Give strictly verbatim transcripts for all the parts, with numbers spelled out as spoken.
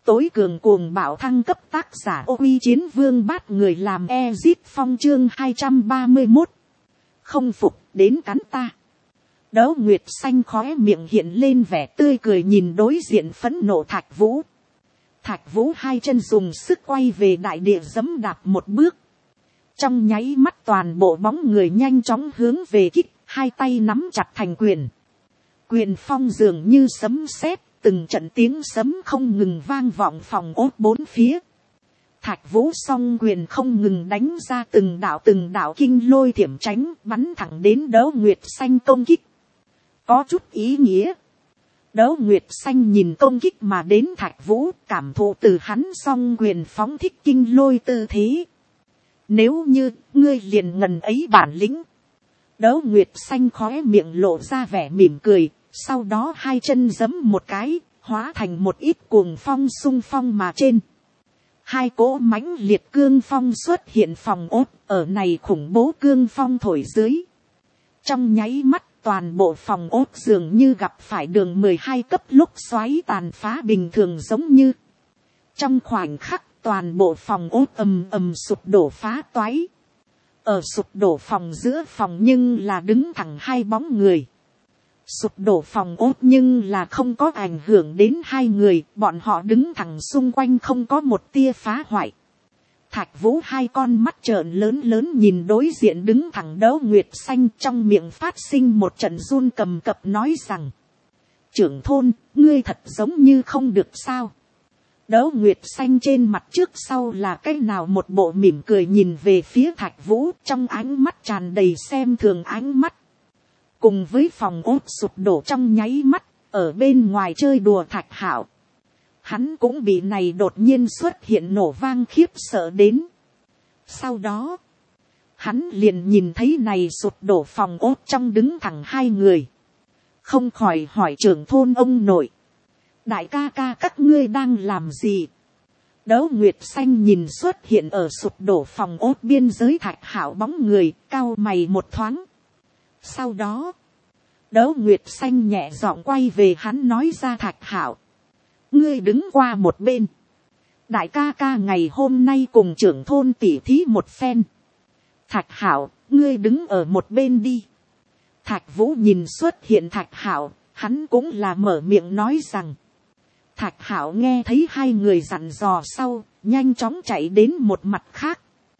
Tối cường cuồng bạo thăng cấp, tác giả Ô Uy Chiến Vương Bát Người làm Ezit Phong, chương hai trăm ba mươi mốt. Không phục, đến cắn ta. Đấu Nguyệt Xanh khóe miệng hiện lên vẻ tươi cười nhìn đối diện phẫn nộ Thạch Vũ. Thạch Vũ hai chân dùng sức quay về đại địa giẫm đạp một bước. Trong nháy mắt toàn bộ bóng người nhanh chóng hướng về kích, hai tay nắm chặt thành quyền. Quyền phong dường như sấm sét, từng trận tiếng sấm không ngừng vang vọng phòng ốt bốn phía. Thạch Vũ song quyền không ngừng đánh ra từng đạo từng đạo kinh lôi thiểm tránh, bắn thẳng đến Đấu Nguyệt Xanh công kích. Có chút ý nghĩa. Đấu Nguyệt Xanh nhìn công kích mà đến Thạch Vũ, cảm thụ từ hắn song quyền phóng thích kinh lôi tư thế. Nếu như ngươi liền ngần ấy bản lĩnh. Đấu Nguyệt Xanh khóe miệng lộ ra vẻ mỉm cười, sau đó hai chân giẫm một cái, hóa thành một ít cuồng phong xung phong mà trên. Hai cỗ mãnh liệt cương phong xuất hiện phòng ốt, ở này khủng bố cương phong thổi dưới. Trong nháy mắt toàn bộ phòng ốt dường như gặp phải đường mười hai cấp lúc xoáy tàn phá bình thường giống như. Trong khoảnh khắc toàn bộ phòng ốt ầm ầm sụp đổ phá toái. Ở sụp đổ phòng giữa phòng nhưng là đứng thẳng hai bóng người. Sụp đổ phòng ốt nhưng là không có ảnh hưởng đến hai người, bọn họ đứng thẳng xung quanh không có một tia phá hoại. Thạch Vũ hai con mắt trợn lớn lớn nhìn đối diện đứng thẳng Đấu Nguyệt Xanh, trong miệng phát sinh một trận run cầm cập nói rằng: trưởng thôn, ngươi thật giống như không được sao. Đấu Nguyệt Xanh trên mặt trước sau là cái nào một bộ mỉm cười nhìn về phía Thạch Vũ, trong ánh mắt tràn đầy xem thường ánh mắt. Cùng với phòng ốt sụp đổ trong nháy mắt, ở bên ngoài chơi đùa Thạch Hạo. Hắn cũng bị này đột nhiên xuất hiện nổ vang khiếp sợ đến. Sau đó, hắn liền nhìn thấy này sụp đổ phòng ốt trong đứng thẳng hai người. Không khỏi hỏi trưởng thôn ông nội: đại ca ca các ngươi đang làm gì? Đấu Nguyệt Xanh nhìn xuất hiện ở sụp đổ phòng ốt biên giới Thạch Hạo bóng người, cau mày một thoáng. Sau đó, Đấu Nguyệt Xanh nhẹ giọng quay về hắn nói ra: Thạch Hạo, ngươi đứng qua một bên. Đại ca ca ngày hôm nay cùng trưởng thôn tỉ thí một phen. Thạch Hạo, ngươi đứng ở một bên đi. Thạch Vũ nhìn xuất hiện Thạch Hạo, hắn cũng là mở miệng nói rằng. Thạch Hạo nghe thấy hai người dặn dò sau, nhanh chóng chạy đến một mặt khác.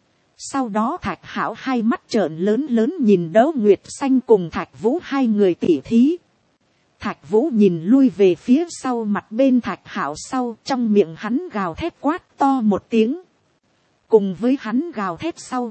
Sau đó Thạch Hạo hai mắt trợn lớn lớn nhìn Đấu Nguyệt Xanh cùng Thạch Vũ hai người tỉ thí. Thạch Vũ nhìn lui về phía sau mặt bên Thạch Hạo sau, trong miệng hắn gào thét quát to một tiếng. Cùng với hắn gào thét sau,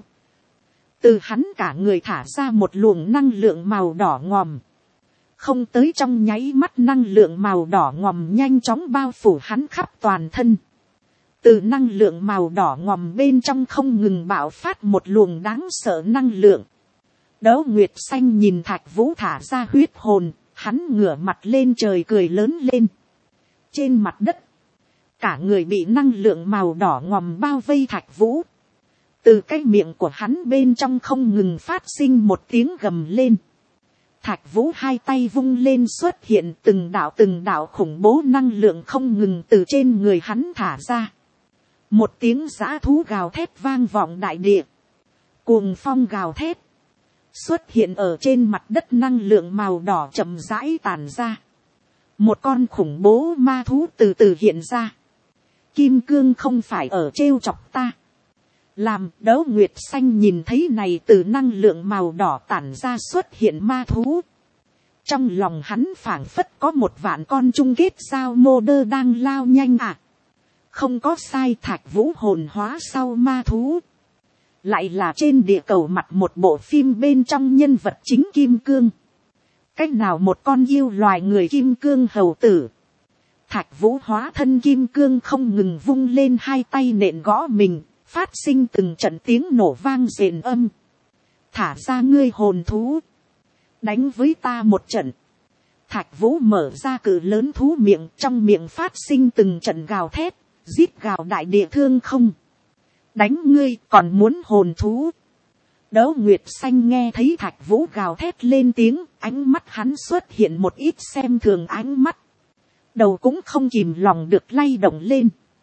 từ hắn cả người thả ra một luồng năng lượng màu đỏ ngòm. Không tới trong nháy mắt năng lượng màu đỏ ngòm nhanh chóng bao phủ hắn khắp toàn thân. Từ năng lượng màu đỏ ngòm bên trong không ngừng bạo phát một luồng đáng sợ năng lượng. Đấu Nguyệt Xanh nhìn Thạch Vũ thả ra huyết hồn, hắn ngửa mặt lên trời cười lớn lên. Trên mặt đất, cả người bị năng lượng màu đỏ ngòm bao vây Thạch Vũ. Từ cái miệng của hắn bên trong không ngừng phát sinh một tiếng gầm lên. Thạch Vũ hai tay vung lên xuất hiện từng đạo từng đạo khủng bố năng lượng không ngừng từ trên người hắn thả ra. Một tiếng dã thú gào thét vang vọng đại địa. Cuồng phong gào thét. Xuất hiện ở trên mặt đất năng lượng màu đỏ chậm rãi tàn ra. Một con khủng bố ma thú từ từ hiện ra. Kim cương không phải ở trêu chọc ta. Làm Đấu Nguyệt Xanh nhìn thấy này từ năng lượng màu đỏ tản ra xuất hiện ma thú. Trong lòng hắn phảng phất có một vạn con chung kết sao mô đơ đang lao nhanh à. Không có sai, Thạch Vũ hồn hóa sau ma thú. Lại là trên địa cầu mặt một bộ phim bên trong nhân vật chính Kim Cương. Cách nào một con yêu loài người Kim Cương hầu tử. Thạch Vũ hóa thân Kim Cương không ngừng vung lên hai tay nện gõ mình, phát sinh từng trận tiếng nổ vang rền âm. Thả ra ngươi hồn thú. Đánh với ta một trận. Thạch Vũ mở ra cự lớn thú miệng, trong miệng phát sinh từng trận gào thét, rít gào đại địa thương không. Đánh ngươi còn muốn hồn thú. Đấu Nguyệt Xanh nghe thấy Thạch Vũ gào thét lên tiếng, ánh mắt hắn xuất hiện một ít xem thường ánh mắt. Đầu cũng không kìm lòng được lay động lên.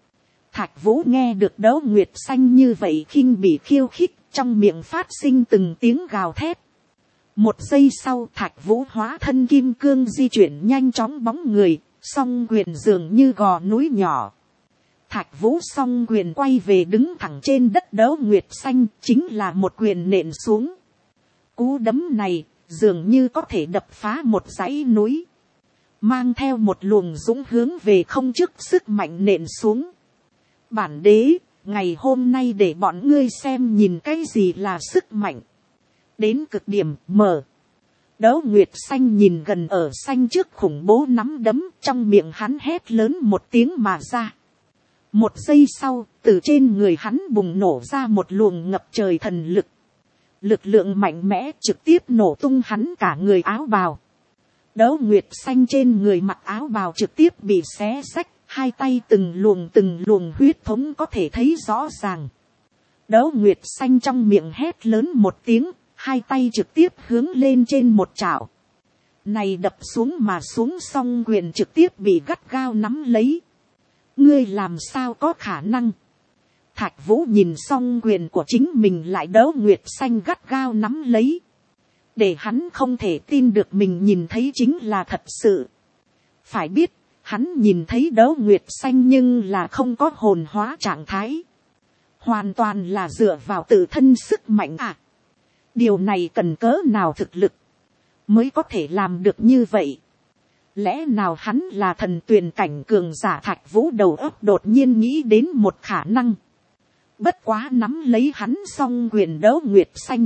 Thạch Vũ nghe được Đấu Nguyệt Xanh như vậy khinh bỉ khiêu khích, trong miệng phát sinh từng tiếng gào thét. Một giây sau Thạch Vũ hóa thân kim cương di chuyển nhanh chóng bóng người, song quyền dường như gò núi nhỏ. Thạch Vũ song quyền quay về đứng thẳng trên đất Đấu Nguyệt Xanh, chính là một quyền nện xuống. Cú đấm này dường như có thể đập phá một dãy núi, mang theo một luồng dũng hướng về không trước sức mạnh nện xuống. Bản đế, ngày hôm nay để bọn ngươi xem nhìn cái gì là sức mạnh. Đến cực điểm mở. Đấu Nguyệt Xanh nhìn gần ở xanh trước khủng bố nắm đấm, trong miệng hắn hét lớn một tiếng mà ra. Một giây sau, từ trên người hắn bùng nổ ra một luồng ngập trời thần lực. Lực lượng mạnh mẽ trực tiếp nổ tung hắn cả người áo bào. Đấu Nguyệt Xanh trên người mặc áo bào trực tiếp bị xé xách, hai tay từng luồng từng luồng huyết thống có thể thấy rõ ràng. Đấu Nguyệt Xanh trong miệng hét lớn một tiếng, hai tay trực tiếp hướng lên trên một chảo. Này đập xuống mà xuống song quyền trực tiếp bị gắt gao nắm lấy. Ngươi làm sao có khả năng? Thạch Vũ nhìn song quyền của chính mình lại Đấu Nguyệt Xanh gắt gao nắm lấy. Để hắn không thể tin được mình nhìn thấy chính là thật sự. Phải biết, hắn nhìn thấy Đấu Nguyệt Xanh nhưng là không có hồn hóa trạng thái. Hoàn toàn là dựa vào tự thân sức mạnh à. Điều này cần cỡ nào thực lực mới có thể làm được như vậy. Lẽ nào hắn là thần tuyền cảnh cường giả? Thạch Vũ đầu óc đột nhiên nghĩ đến một khả năng. Bất quá nắm lấy hắn song quyền Đấu Nguyệt Xanh,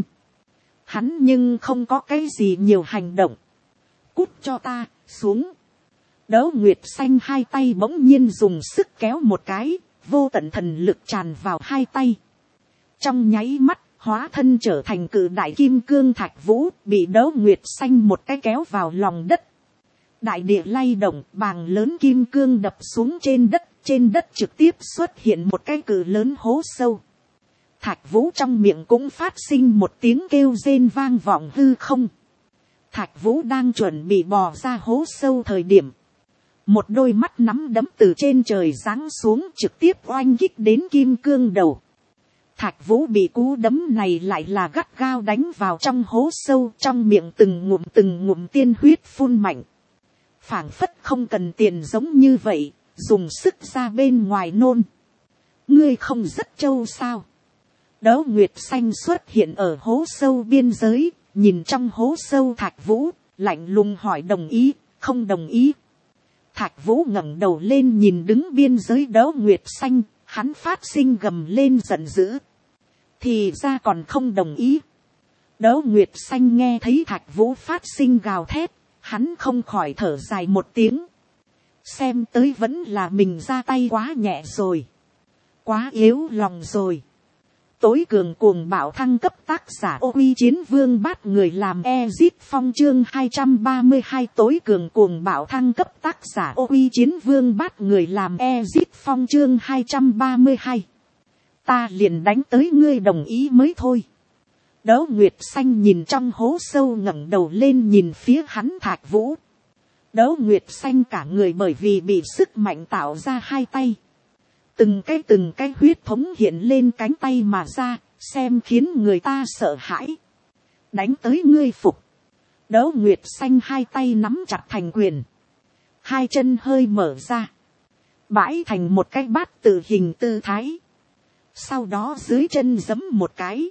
hắn nhưng không có cái gì nhiều hành động. Cút cho ta, xuống. Đấu Nguyệt Xanh hai tay bỗng nhiên dùng sức kéo một cái, vô tận thần lực tràn vào hai tay. Trong nháy mắt, hóa thân trở thành cự đại kim cương Thạch Vũ, bị Đấu Nguyệt Xanh một cái kéo vào lòng đất. Đại địa lay động, bàng lớn kim cương đập xuống trên đất, trên đất trực tiếp xuất hiện một cái cự lớn hố sâu. Thạch Vũ trong miệng cũng phát sinh một tiếng kêu rên vang vọng hư không. Thạch Vũ đang chuẩn bị bò ra hố sâu thời điểm, một đôi mắt nắm đấm từ trên trời giáng xuống trực tiếp oanh kích đến kim cương đầu. Thạch Vũ bị cú đấm này lại là gắt gao đánh vào trong hố sâu, trong miệng từng ngụm từng ngụm tiên huyết phun mạnh. Phảng phất không cần tiền giống như vậy, dùng sức ra bên ngoài nôn. Ngươi không rất trâu sao? Đấu Nguyệt Xanh xuất hiện ở hố sâu biên giới, nhìn trong hố sâu Thạch Vũ, lạnh lùng hỏi đồng ý, không đồng ý. Thạch Vũ ngẩng đầu lên nhìn đứng biên giới Đấu Nguyệt Xanh, hắn phát sinh gầm lên giận dữ. Thì ra còn không đồng ý. Đấu Nguyệt Xanh nghe thấy Thạch Vũ phát sinh gào thét, hắn không khỏi thở dài một tiếng. Xem tới vẫn là mình ra tay quá nhẹ rồi. Quá yếu lòng rồi. Tối cường cuồng bạo thăng cấp tác giả Ô Uy Chiến Vương Bát Người làm Ezit Phong chương hai trăm ba mươi hai. Tối cường cuồng bạo thăng cấp tác giả Ô Uy Chiến Vương Bát Người làm Ezit Phong chương hai trăm ba mươi hai. Ta liền đánh tới ngươi đồng ý mới thôi. Đấu Nguyệt Xanh nhìn trong hố sâu ngẩng đầu lên nhìn phía hắn Thạch Vũ. Đấu Nguyệt Xanh cả người bởi vì bị sức mạnh tạo ra hai tay. Từng cái từng cái huyết thống hiện lên cánh tay mà ra, xem khiến người ta sợ hãi. Đánh tới ngươi phục. Đấu Nguyệt Xanh hai tay nắm chặt thành quyền. Hai chân hơi mở ra. Bãi thành một cái bát tự hình tư thái. Sau đó dưới chân giẫm một cái.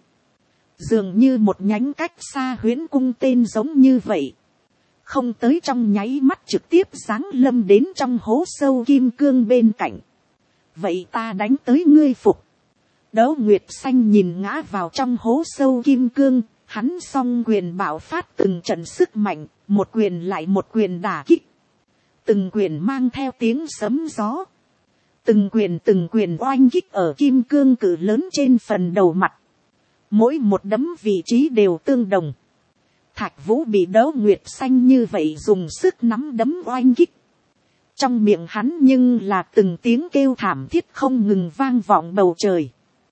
Dường như một nhánh cách xa huyễn cung tên giống như vậy. Không tới trong nháy mắt trực tiếp giáng lâm đến trong hố sâu kim cương bên cạnh. Vậy ta đánh tới ngươi phục. Đấu Nguyệt Xanh nhìn ngã vào trong hố sâu kim cương, hắn song quyền bạo phát từng trận sức mạnh, một quyền lại một quyền đả kích. Từng quyền mang theo tiếng sấm gió. Từng quyền từng quyền oanh kích ở kim cương cự lớn trên phần đầu mặt. Mỗi một đấm vị trí đều tương đồng. Thạch Vũ bị Đấu Nguyệt Xanh như vậy dùng sức nắm đấm oanh kích. Trong miệng hắn nhưng là từng tiếng kêu thảm thiết không ngừng vang vọng bầu trời.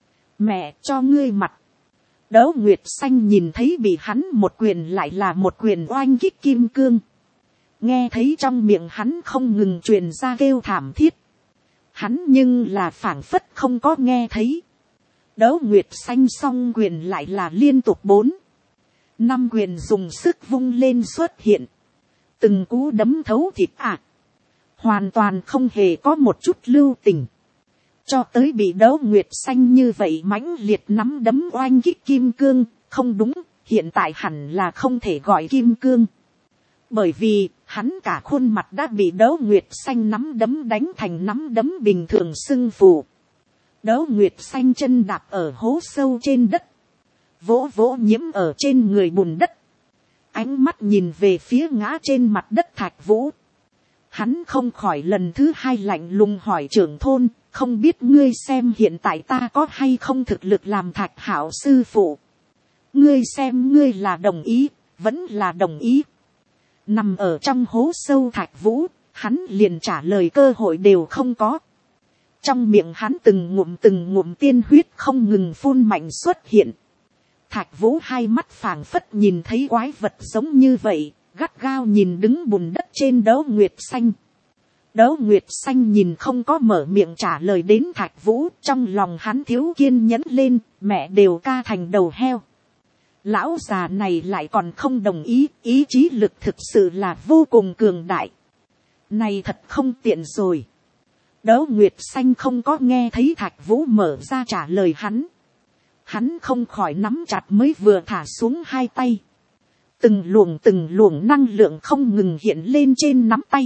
Mẹ cho ngươi mặt. Đấu Nguyệt Xanh nhìn thấy bị hắn một quyền lại là một quyền oanh kích kim cương. Nghe thấy trong miệng hắn không ngừng truyền ra kêu thảm thiết. hắn nhưng là phảng phất không có nghe thấy. Đấu Nguyệt Xanh song quyền lại là liên tục bốn, năm quyền dùng sức vung lên xuất hiện. Từng cú đấm thấu thịt ạ. Hoàn toàn không hề có một chút lưu tình. Cho tới bị Đấu Nguyệt Xanh như vậy mãnh liệt nắm đấm oanh kích kim cương. Không đúng, hiện tại hẳn là không thể gọi kim cương. Bởi vì, hắn cả khuôn mặt đã bị Đấu Nguyệt Xanh nắm đấm đánh thành nắm đấm bình thường sưng phù. Đấu Nguyệt Xanh chân đạp ở hố sâu trên đất. Vỗ vỗ nhiễm ở trên người bùn đất. Ánh mắt nhìn về phía ngã trên mặt đất Thạch Vũ. Hắn không khỏi lần thứ hai lạnh lùng hỏi trưởng thôn, không biết ngươi xem hiện tại ta có hay không thực lực làm Thạch Hạo sư phụ. Ngươi xem ngươi là đồng ý, vẫn là đồng ý. Nằm ở trong hố sâu Thạch Vũ, hắn liền trả lời cơ hội đều không có. Trong miệng hắn từng ngụm từng ngụm tiên huyết không ngừng phun mạnh xuất hiện. Thạch Vũ hai mắt phảng phất nhìn thấy quái vật giống như vậy, gắt gao nhìn đứng bùn đất trên Đấu Nguyệt Xanh. Đấu Nguyệt Xanh nhìn không có mở miệng trả lời đến Thạch Vũ, trong lòng hắn thiếu kiên nhẫn lên, mẹ đều ca thành đầu heo. Lão già này lại còn không đồng ý, ý chí lực thực sự là vô cùng cường đại. Này thật không tiện rồi. Đấu Nguyệt Xanh không có nghe thấy Thạch Vũ mở ra trả lời hắn. Hắn không khỏi nắm chặt mới vừa thả xuống hai tay. Từng luồng từng luồng năng lượng không ngừng hiện lên trên nắm tay.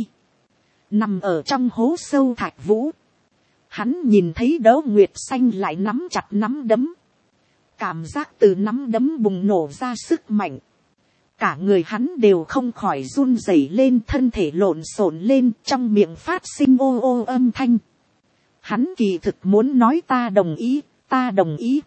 Nằm ở trong hố sâu Thạch Vũ. Hắn nhìn thấy Đấu Nguyệt Xanh lại nắm chặt nắm đấm. Cảm giác từ nắm đấm bùng nổ ra sức mạnh. Cả người hắn đều không khỏi run rẩy lên, thân thể lộn xộn lên, trong miệng phát sinh ô ô âm thanh. Hắn kỳ thực muốn nói ta đồng ý, ta đồng ý.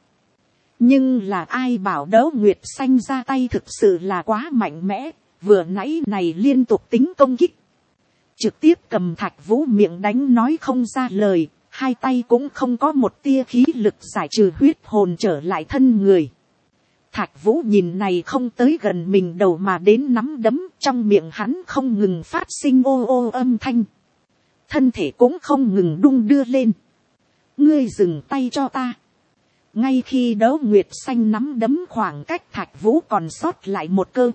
Nhưng là ai bảo Đấu Nguyệt Xanh ra tay thực sự là quá mạnh mẽ, vừa nãy này liên tục tính công kích. Trực tiếp cầm Thạch Vũ miệng đánh nói không ra lời, hai tay cũng không có một tia khí lực giải trừ huyết hồn trở lại thân người. Thạch Vũ nhìn này không tới gần mình đầu mà đến nắm đấm, trong miệng hắn không ngừng phát sinh ô ô âm thanh. Thân thể cũng không ngừng đung đưa lên. Ngươi dừng tay cho ta. Ngay khi Đấu Nguyệt Xanh nắm đấm khoảng cách Thạch Vũ còn sót lại một cơ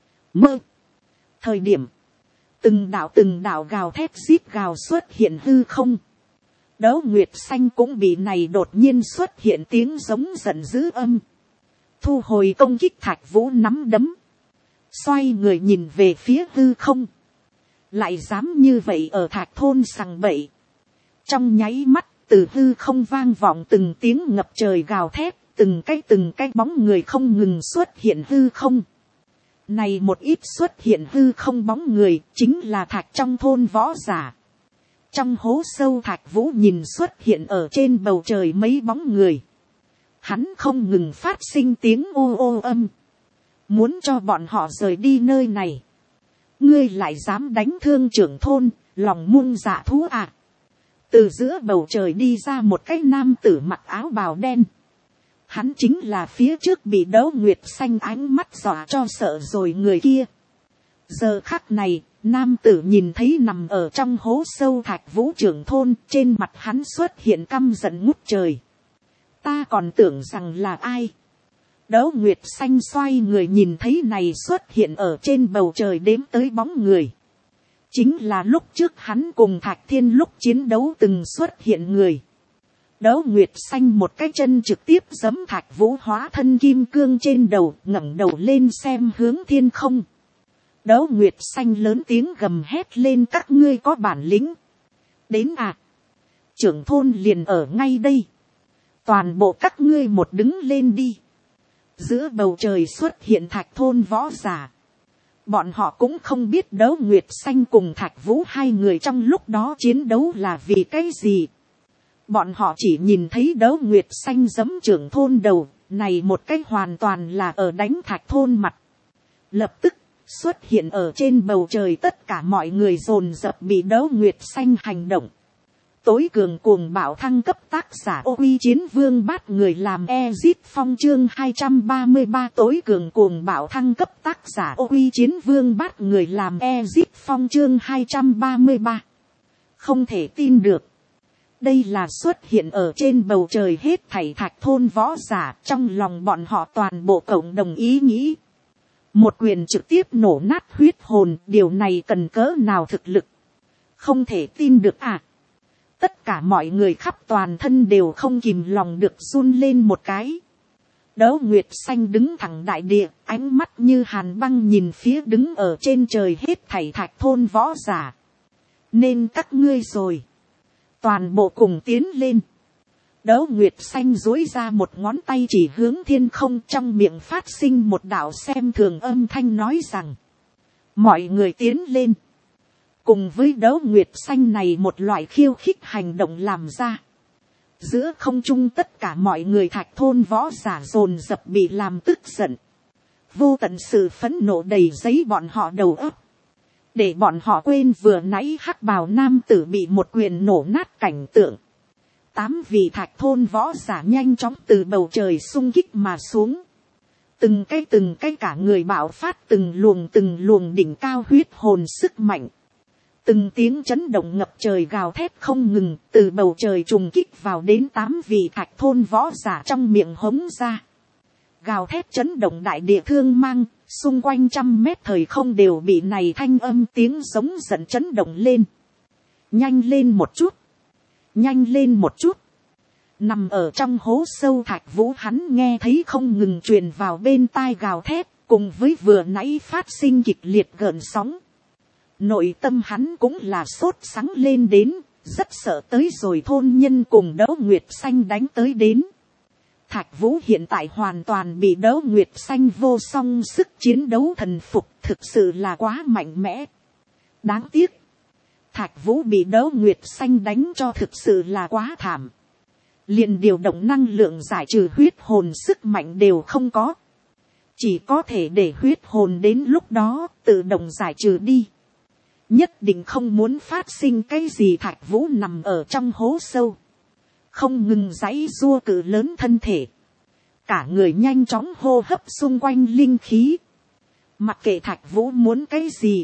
mơ thời điểm, từng đạo từng đạo gào thét rít gào xuất hiện hư không. Đấu Nguyệt Xanh cũng bị này đột nhiên xuất hiện tiếng giống giận dữ âm. Thu hồi công kích Thạch Vũ nắm đấm. Xoay người nhìn về phía hư không. Lại dám như vậy ở Thạch thôn sằng bậy. Trong nháy mắt, từ hư không vang vọng từng tiếng ngập trời gào thét. Từng cái từng cái bóng người không ngừng xuất hiện hư không. Này một ít xuất hiện hư không bóng người, chính là Thạch trong thôn võ giả. Trong hố sâu Thạch Vũ nhìn xuất hiện ở trên bầu trời mấy bóng người. Hắn không ngừng phát sinh tiếng ô ô âm. Muốn cho bọn họ rời đi nơi này. Ngươi lại dám đánh thương trưởng thôn, lòng muôn dạ thú à. Từ giữa bầu trời đi ra một cái nam tử mặc áo bào đen. Hắn chính là phía trước bị Đấu Nguyệt Xanh ánh mắt dọa cho sợ rồi người kia. Giờ khắc này, nam tử nhìn thấy nằm ở trong hố sâu Thạch Vũ trưởng thôn, trên mặt hắn xuất hiện căm giận ngút trời. Ta còn tưởng rằng là ai. Đấu Nguyệt Xanh xoay người nhìn thấy này xuất hiện ở trên bầu trời đếm tới bóng người. Chính là lúc trước hắn cùng Thạch Thiên lúc chiến đấu từng xuất hiện người. Đấu Nguyệt Xanh một cái chân trực tiếp giẫm Thạch Vũ hóa thân kim cương trên đầu, ngẩng đầu lên xem hướng thiên không. Đấu Nguyệt Xanh lớn tiếng gầm hét lên, các ngươi có bản lĩnh. Đến à. Trưởng thôn liền ở ngay đây. Toàn bộ các ngươi một đứng lên đi. Giữa bầu trời xuất hiện Thạch thôn võ giả. Bọn họ cũng không biết Đấu Nguyệt Xanh cùng Thạch Vũ hai người trong lúc đó chiến đấu là vì cái gì. Bọn họ chỉ nhìn thấy Đấu Nguyệt Xanh giẫm trưởng thôn đầu, này một cái hoàn toàn là ở đánh Thạch thôn mặt. Lập tức, xuất hiện ở trên bầu trời tất cả mọi người dồn dập bị Đấu Nguyệt Xanh hành động. Tối cường cuồng bạo thăng cấp tác giả Ô Uy Chiến Vương bắt người làm Ezit Phong chương hai trăm ba mươi ba tối cường cuồng bạo thăng cấp tác giả Ô Uy Chiến Vương bắt người làm Ezit Phong chương hai trăm ba mươi ba. Không thể tin được. Đây là xuất hiện ở trên bầu trời hết thảy thạch thôn võ giả, trong lòng bọn họ toàn bộ cộng đồng ý nghĩ. Một quyền trực tiếp nổ nát huyết hồn, điều này cần cỡ nào thực lực. Không thể tin được à. Tất cả mọi người khắp toàn thân đều không kìm lòng được run lên một cái. Đấu Nguyệt Xanh đứng thẳng đại địa, ánh mắt như hàn băng nhìn phía đứng ở trên trời hết thảy thạch thôn võ giả. Nên các ngươi rồi. Toàn bộ cùng tiến lên. Đấu Nguyệt Xanh duỗi ra một ngón tay chỉ hướng thiên không, trong miệng phát sinh một đạo xem thường âm thanh nói rằng. Mọi người tiến lên. Cùng với Đấu Nguyệt Xanh này một loại khiêu khích hành động làm ra. Giữa không trung tất cả mọi người thạch thôn võ giả dồn dập bị làm tức giận. Vô tận sự phẫn nộ đầy giấy bọn họ đầu óc. Để bọn họ quên vừa nãy hắc bào nam tử bị một quyền nổ nát cảnh tượng. Tám vị thạch thôn võ giả nhanh chóng từ bầu trời xung kích mà xuống. Từng cái từng cái cả người bạo phát từng luồng từng luồng đỉnh cao huyết hồn sức mạnh. Từng tiếng chấn động ngập trời gào thét không ngừng, từ bầu trời trùng kích vào đến tám vị thạch thôn võ giả trong miệng hống ra. Gào thét chấn động đại địa thương mang, xung quanh trăm mét thời không đều bị này thanh âm tiếng giống giận chấn động lên. Nhanh lên một chút, nhanh lên một chút. Nằm ở trong hố sâu Thạch Vũ hắn nghe thấy không ngừng truyền vào bên tai gào thét, cùng với vừa nãy phát sinh kịch liệt gợn sóng. Nội tâm hắn cũng là sốt sắng lên đến, rất sợ tới rồi thôn nhân cùng Đấu Nguyệt Xanh đánh tới đến. Thạch Vũ hiện tại hoàn toàn bị Đấu Nguyệt Xanh vô song sức chiến đấu thần phục, thực sự là quá mạnh mẽ. Đáng tiếc, Thạch Vũ bị Đấu Nguyệt Xanh đánh cho thực sự là quá thảm. Liền điều động năng lượng giải trừ huyết hồn sức mạnh đều không có. Chỉ có thể để huyết hồn đến lúc đó tự động giải trừ đi. Nhất định không muốn phát sinh cái gì. Thạch Vũ nằm ở trong hố sâu. Không ngừng giãy giụa cự lớn thân thể. Cả người nhanh chóng hô hấp xung quanh linh khí. Mặc kệ Thạch Vũ muốn cái gì.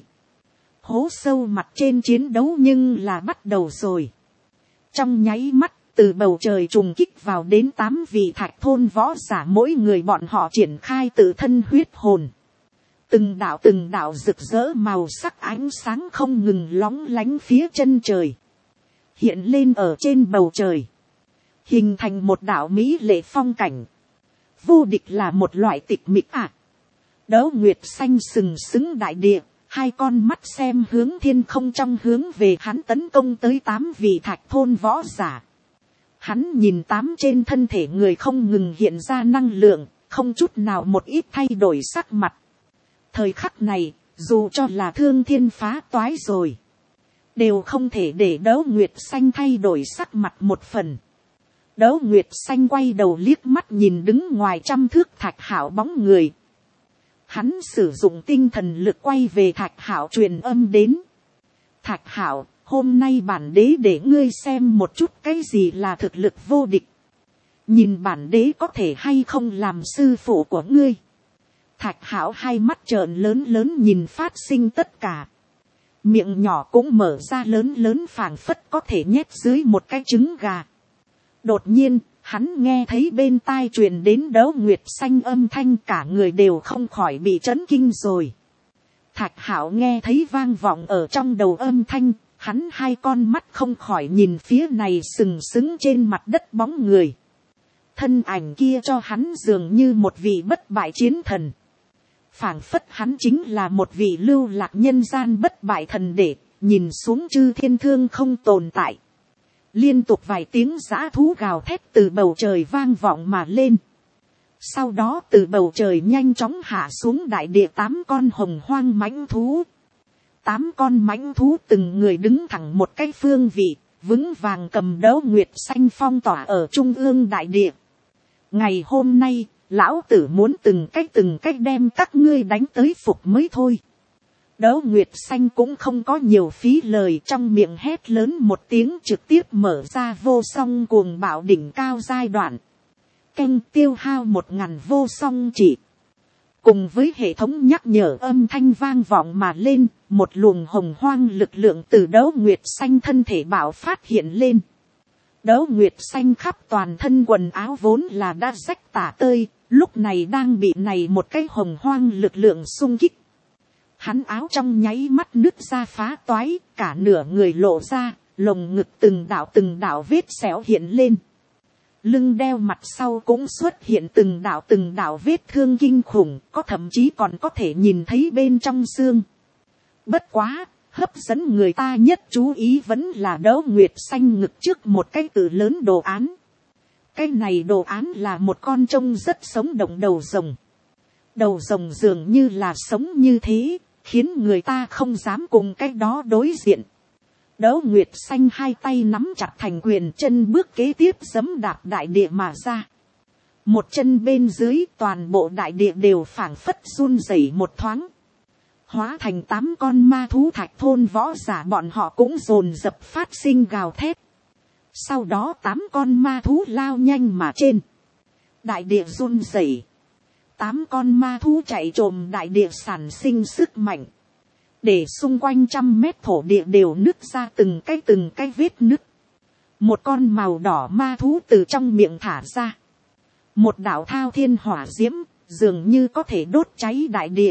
Hố sâu mặt trên chiến đấu nhưng là bắt đầu rồi. Trong nháy mắt, từ bầu trời trùng kích vào đến tám vị thạch thôn võ giả, mỗi người bọn họ triển khai tự thân huyết hồn. Từng đạo từng đạo rực rỡ màu sắc ánh sáng không ngừng lóng lánh phía chân trời. Hiện lên ở trên bầu trời. Hình thành một đạo mỹ lệ phong cảnh. Vô địch là một loại tịch mịch à. Đấu Nguyệt Xanh sừng sững đại địa. Hai con mắt xem hướng thiên không trong hướng về hắn tấn công tới tám vị thạch thôn võ giả. Hắn nhìn tám trên thân thể người không ngừng hiện ra năng lượng, không chút nào một ít thay đổi sắc mặt. Thời khắc này, dù cho là thương thiên phá toái rồi, đều không thể để Đấu Nguyệt Xanh thay đổi sắc mặt một phần. Đấu Nguyệt Xanh quay đầu liếc mắt nhìn đứng ngoài trăm thước Thạch Hạo bóng người. Hắn sử dụng tinh thần lực quay về Thạch Hạo truyền âm đến. Thạch Hạo, hôm nay bản đế để ngươi xem một chút cái gì là thực lực vô địch. Nhìn bản đế có thể hay không làm sư phụ của ngươi. Thạch Hạo hai mắt trợn lớn lớn nhìn phát sinh tất cả. Miệng nhỏ cũng mở ra lớn lớn phảng phất có thể nhét dưới một cái trứng gà. Đột nhiên, hắn nghe thấy bên tai truyền đến Đấu Nguyệt Xanh âm thanh, cả người đều không khỏi bị chấn kinh rồi. Thạch Hạo nghe thấy vang vọng ở trong đầu âm thanh, hắn hai con mắt không khỏi nhìn phía này sừng sững trên mặt đất bóng người. Thân ảnh kia cho hắn dường như một vị bất bại chiến thần. Phảng phất hắn chính là một vị lưu lạc nhân gian bất bại thần đệ, nhìn xuống chư thiên thương không tồn tại. Liên tục vài tiếng dã thú gào thét từ bầu trời vang vọng mà lên. Sau đó từ bầu trời nhanh chóng hạ xuống đại địa tám con hồng hoang mãnh thú. Tám con mãnh thú từng người đứng thẳng một cái phương vị, vững vàng cầm Đấu Nguyệt Xanh phong tỏa ở trung ương đại địa. Ngày hôm nay, lão tử muốn từng cách từng cách đem các ngươi đánh tới phục mới thôi. Đấu Nguyệt Xanh cũng không có nhiều phí lời, trong miệng hét lớn một tiếng trực tiếp mở ra vô song cuồng bạo đỉnh cao giai đoạn. Canh tiêu hao một ngàn vô song chỉ. Cùng với hệ thống nhắc nhở âm thanh vang vọng mà lên, một luồng hồng hoang lực lượng từ Đấu Nguyệt Xanh thân thể bạo phát hiện lên. Đỗ Nguyệt Xanh khắp toàn thân quần áo vốn là đã rách tả tơi, lúc này đang bị này một cái hồng hoang lực lượng xung kích. Hắn áo trong nháy mắt nứt ra phá toái, cả nửa người lộ ra, lồng ngực từng đạo từng đạo vết xẻo hiện lên. Lưng đeo mặt sau cũng xuất hiện từng đạo từng đạo vết thương kinh khủng, có thậm chí còn có thể nhìn thấy bên trong xương. Bất quá, hấp dẫn người ta nhất chú ý vẫn là Đỗ Nguyệt Xanh ngực trước một cái từ lớn đồ án. Cái này đồ án là một con trông rất sống động đầu rồng. Đầu rồng dường như là sống như thế, khiến người ta không dám cùng cái đó đối diện. Đỗ Nguyệt Xanh hai tay nắm chặt thành quyền, chân bước kế tiếp giẫm đạp đại địa mà ra. Một chân bên dưới toàn bộ đại địa đều phảng phất run rẩy một thoáng. Hóa thành tám con ma thú thạch thôn võ giả bọn họ cũng dồn dập phát sinh gào thét. Sau đó tám con ma thú lao nhanh mà trên. Đại địa run rẩy. Tám con ma thú chạy trồm đại địa sản sinh sức mạnh. Để xung quanh trăm mét thổ địa đều nứt ra từng cái từng cái vết nứt. Một con màu đỏ ma thú từ trong miệng thả ra. Một đạo thao thiên hỏa diễm, dường như có thể đốt cháy đại địa.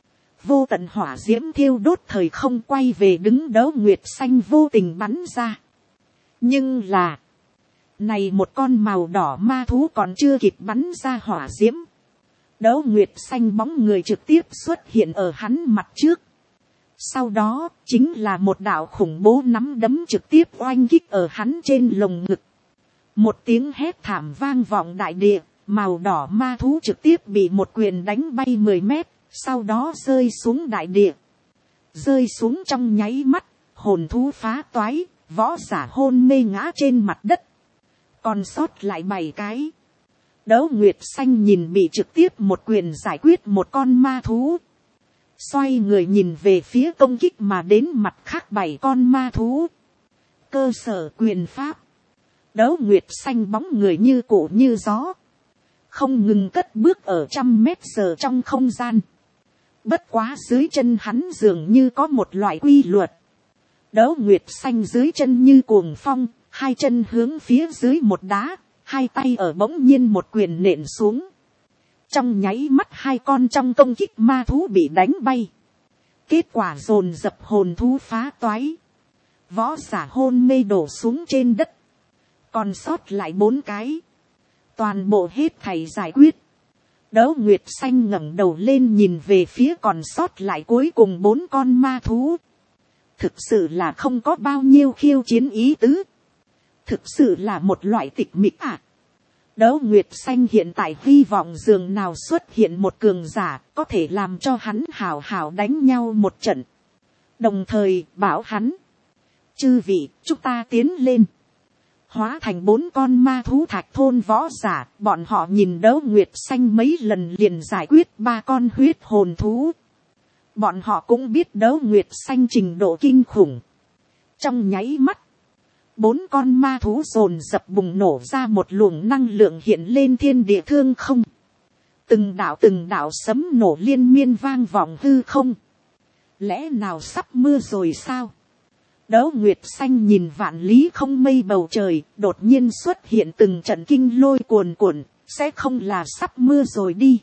Vô tận hỏa diễm thiêu đốt thời không quay về đứng Đỗ Nguyệt Xanh vô tình bắn ra. Nhưng là, này một con màu đỏ ma thú còn chưa kịp bắn ra hỏa diễm. Đỗ Nguyệt Xanh bóng người trực tiếp xuất hiện ở hắn mặt trước. Sau đó, chính là một đạo khủng bố nắm đấm trực tiếp oanh kích ở hắn trên lồng ngực. Một tiếng hét thảm vang vọng đại địa, màu đỏ ma thú trực tiếp bị một quyền đánh bay mười mét, sau đó rơi xuống đại địa. Rơi xuống trong nháy mắt, hồn thú phá toái, võ giả hôn mê ngã trên mặt đất. Còn sót lại bảy cái. Đỗ Nguyệt Xanh nhìn bị trực tiếp một quyền giải quyết một con ma thú. Xoay người nhìn về phía công kích mà đến mặt khác bảy con ma thú. Cơ sở quyền pháp. Đỗ Nguyệt Xanh bóng người như cổ như gió. Không ngừng cất bước ở trăm mét giờ trong không gian. Bất quá dưới chân hắn dường như có một loại quy luật. Đỗ Nguyệt Xanh dưới chân như cuồng phong, hai chân hướng phía dưới một đá, hai tay ở bỗng nhiên một quyền nện xuống. Trong nháy mắt hai con trong công kích ma thú bị đánh bay. Kết quả dồn dập hồn thú phá toái. Võ giả hôn mê đổ xuống trên đất. Còn sót lại bốn cái. Toàn bộ hết thảy giải quyết. Đỗ Nguyệt Xanh ngẩng đầu lên nhìn về phía còn sót lại cuối cùng bốn con ma thú. Thực sự là không có bao nhiêu khiêu chiến ý tứ. Thực sự là một loại tịch mịch à. Đỗ Nguyệt Xanh hiện tại hy vọng dường nào xuất hiện một cường giả có thể làm cho hắn hào hào đánh nhau một trận. Đồng thời bảo hắn. Chư vị, chúng ta tiến lên. Hóa thành bốn con ma thú thạch thôn võ giả, bọn họ nhìn Đỗ Nguyệt Xanh mấy lần liền giải quyết ba con huyết hồn thú. Bọn họ cũng biết Đỗ Nguyệt Xanh trình độ kinh khủng. Trong nháy mắt, bốn con ma thú dồn dập bùng nổ ra một luồng năng lượng hiện lên thiên địa thương không. Từng đạo từng đạo sấm nổ liên miên vang vọng hư không. Lẽ nào sắp mưa rồi sao? Đỗ Nguyệt Xanh nhìn vạn lý không mây bầu trời, đột nhiên xuất hiện từng trận kinh lôi cuồn cuộn, sẽ không là sắp mưa rồi đi.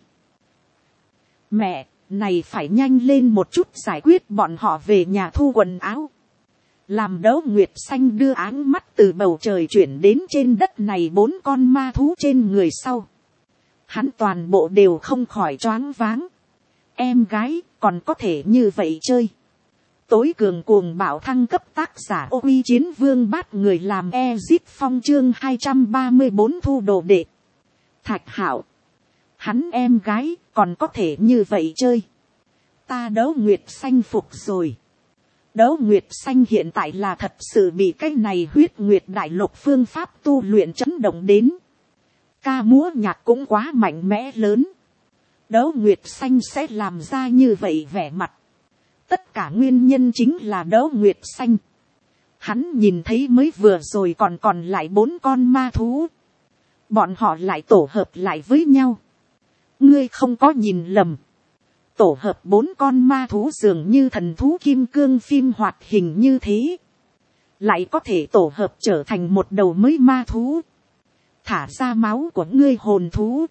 Mẹ, này phải nhanh lên một chút giải quyết bọn họ về nhà thu quần áo. Làm Đỗ Nguyệt Xanh đưa áng mắt từ bầu trời chuyển đến trên đất này bốn con ma thú trên người sau. Hắn toàn bộ đều không khỏi choáng váng. Em gái, còn có thể như vậy chơi. Tối cường cuồng bạo thăng cấp tác giả Ô Uy Chiến Vương bắt người làm Ezit Phong chương hai trăm ba mươi bốn thu đồ đệ. Thạch Hạo. Hắn em gái, còn có thể như vậy chơi. Ta Đỗ Nguyệt Xanh phục rồi. Đỗ Nguyệt Xanh hiện tại là thật sự bị cái này huyết nguyệt đại lục phương pháp tu luyện chấn động đến. Ca múa nhạc cũng quá mạnh mẽ lớn. Đỗ Nguyệt Xanh sẽ làm ra như vậy vẻ mặt. Tất cả nguyên nhân chính là Đỗ Nguyệt Xanh. Hắn nhìn thấy mới vừa rồi còn còn lại bốn con ma thú. Bọn họ lại tổ hợp lại với nhau. Ngươi không có nhìn lầm. Tổ hợp bốn con ma thú dường như thần thú kim cương phim hoạt hình như thế. lại có thể tổ hợp trở thành một đầu mới ma thú, thả ra máu của ngươi hồn thú.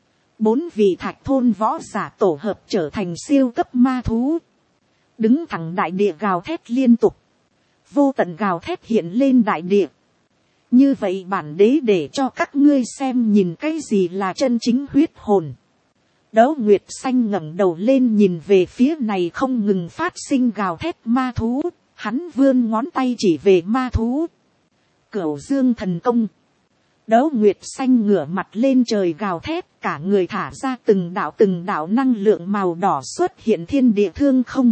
Bốn vị thạch thôn võ giả tổ hợp trở thành siêu cấp ma thú, đứng thẳng đại địa gào thét liên tục, vô tận gào thét hiện lên đại địa. Như vậy bản đế để cho các ngươi xem nhìn cái gì là chân chính huyết hồn. Đấu Nguyệt Xanh ngẩng đầu lên nhìn về phía này không ngừng phát sinh gào thét ma thú, hắn vươn ngón tay chỉ về ma thú. Cửu Dương thần công. Đấu Nguyệt Xanh ngửa mặt lên trời gào thét, cả người thả ra từng đạo từng đạo năng lượng màu đỏ xuất hiện thiên địa thương không.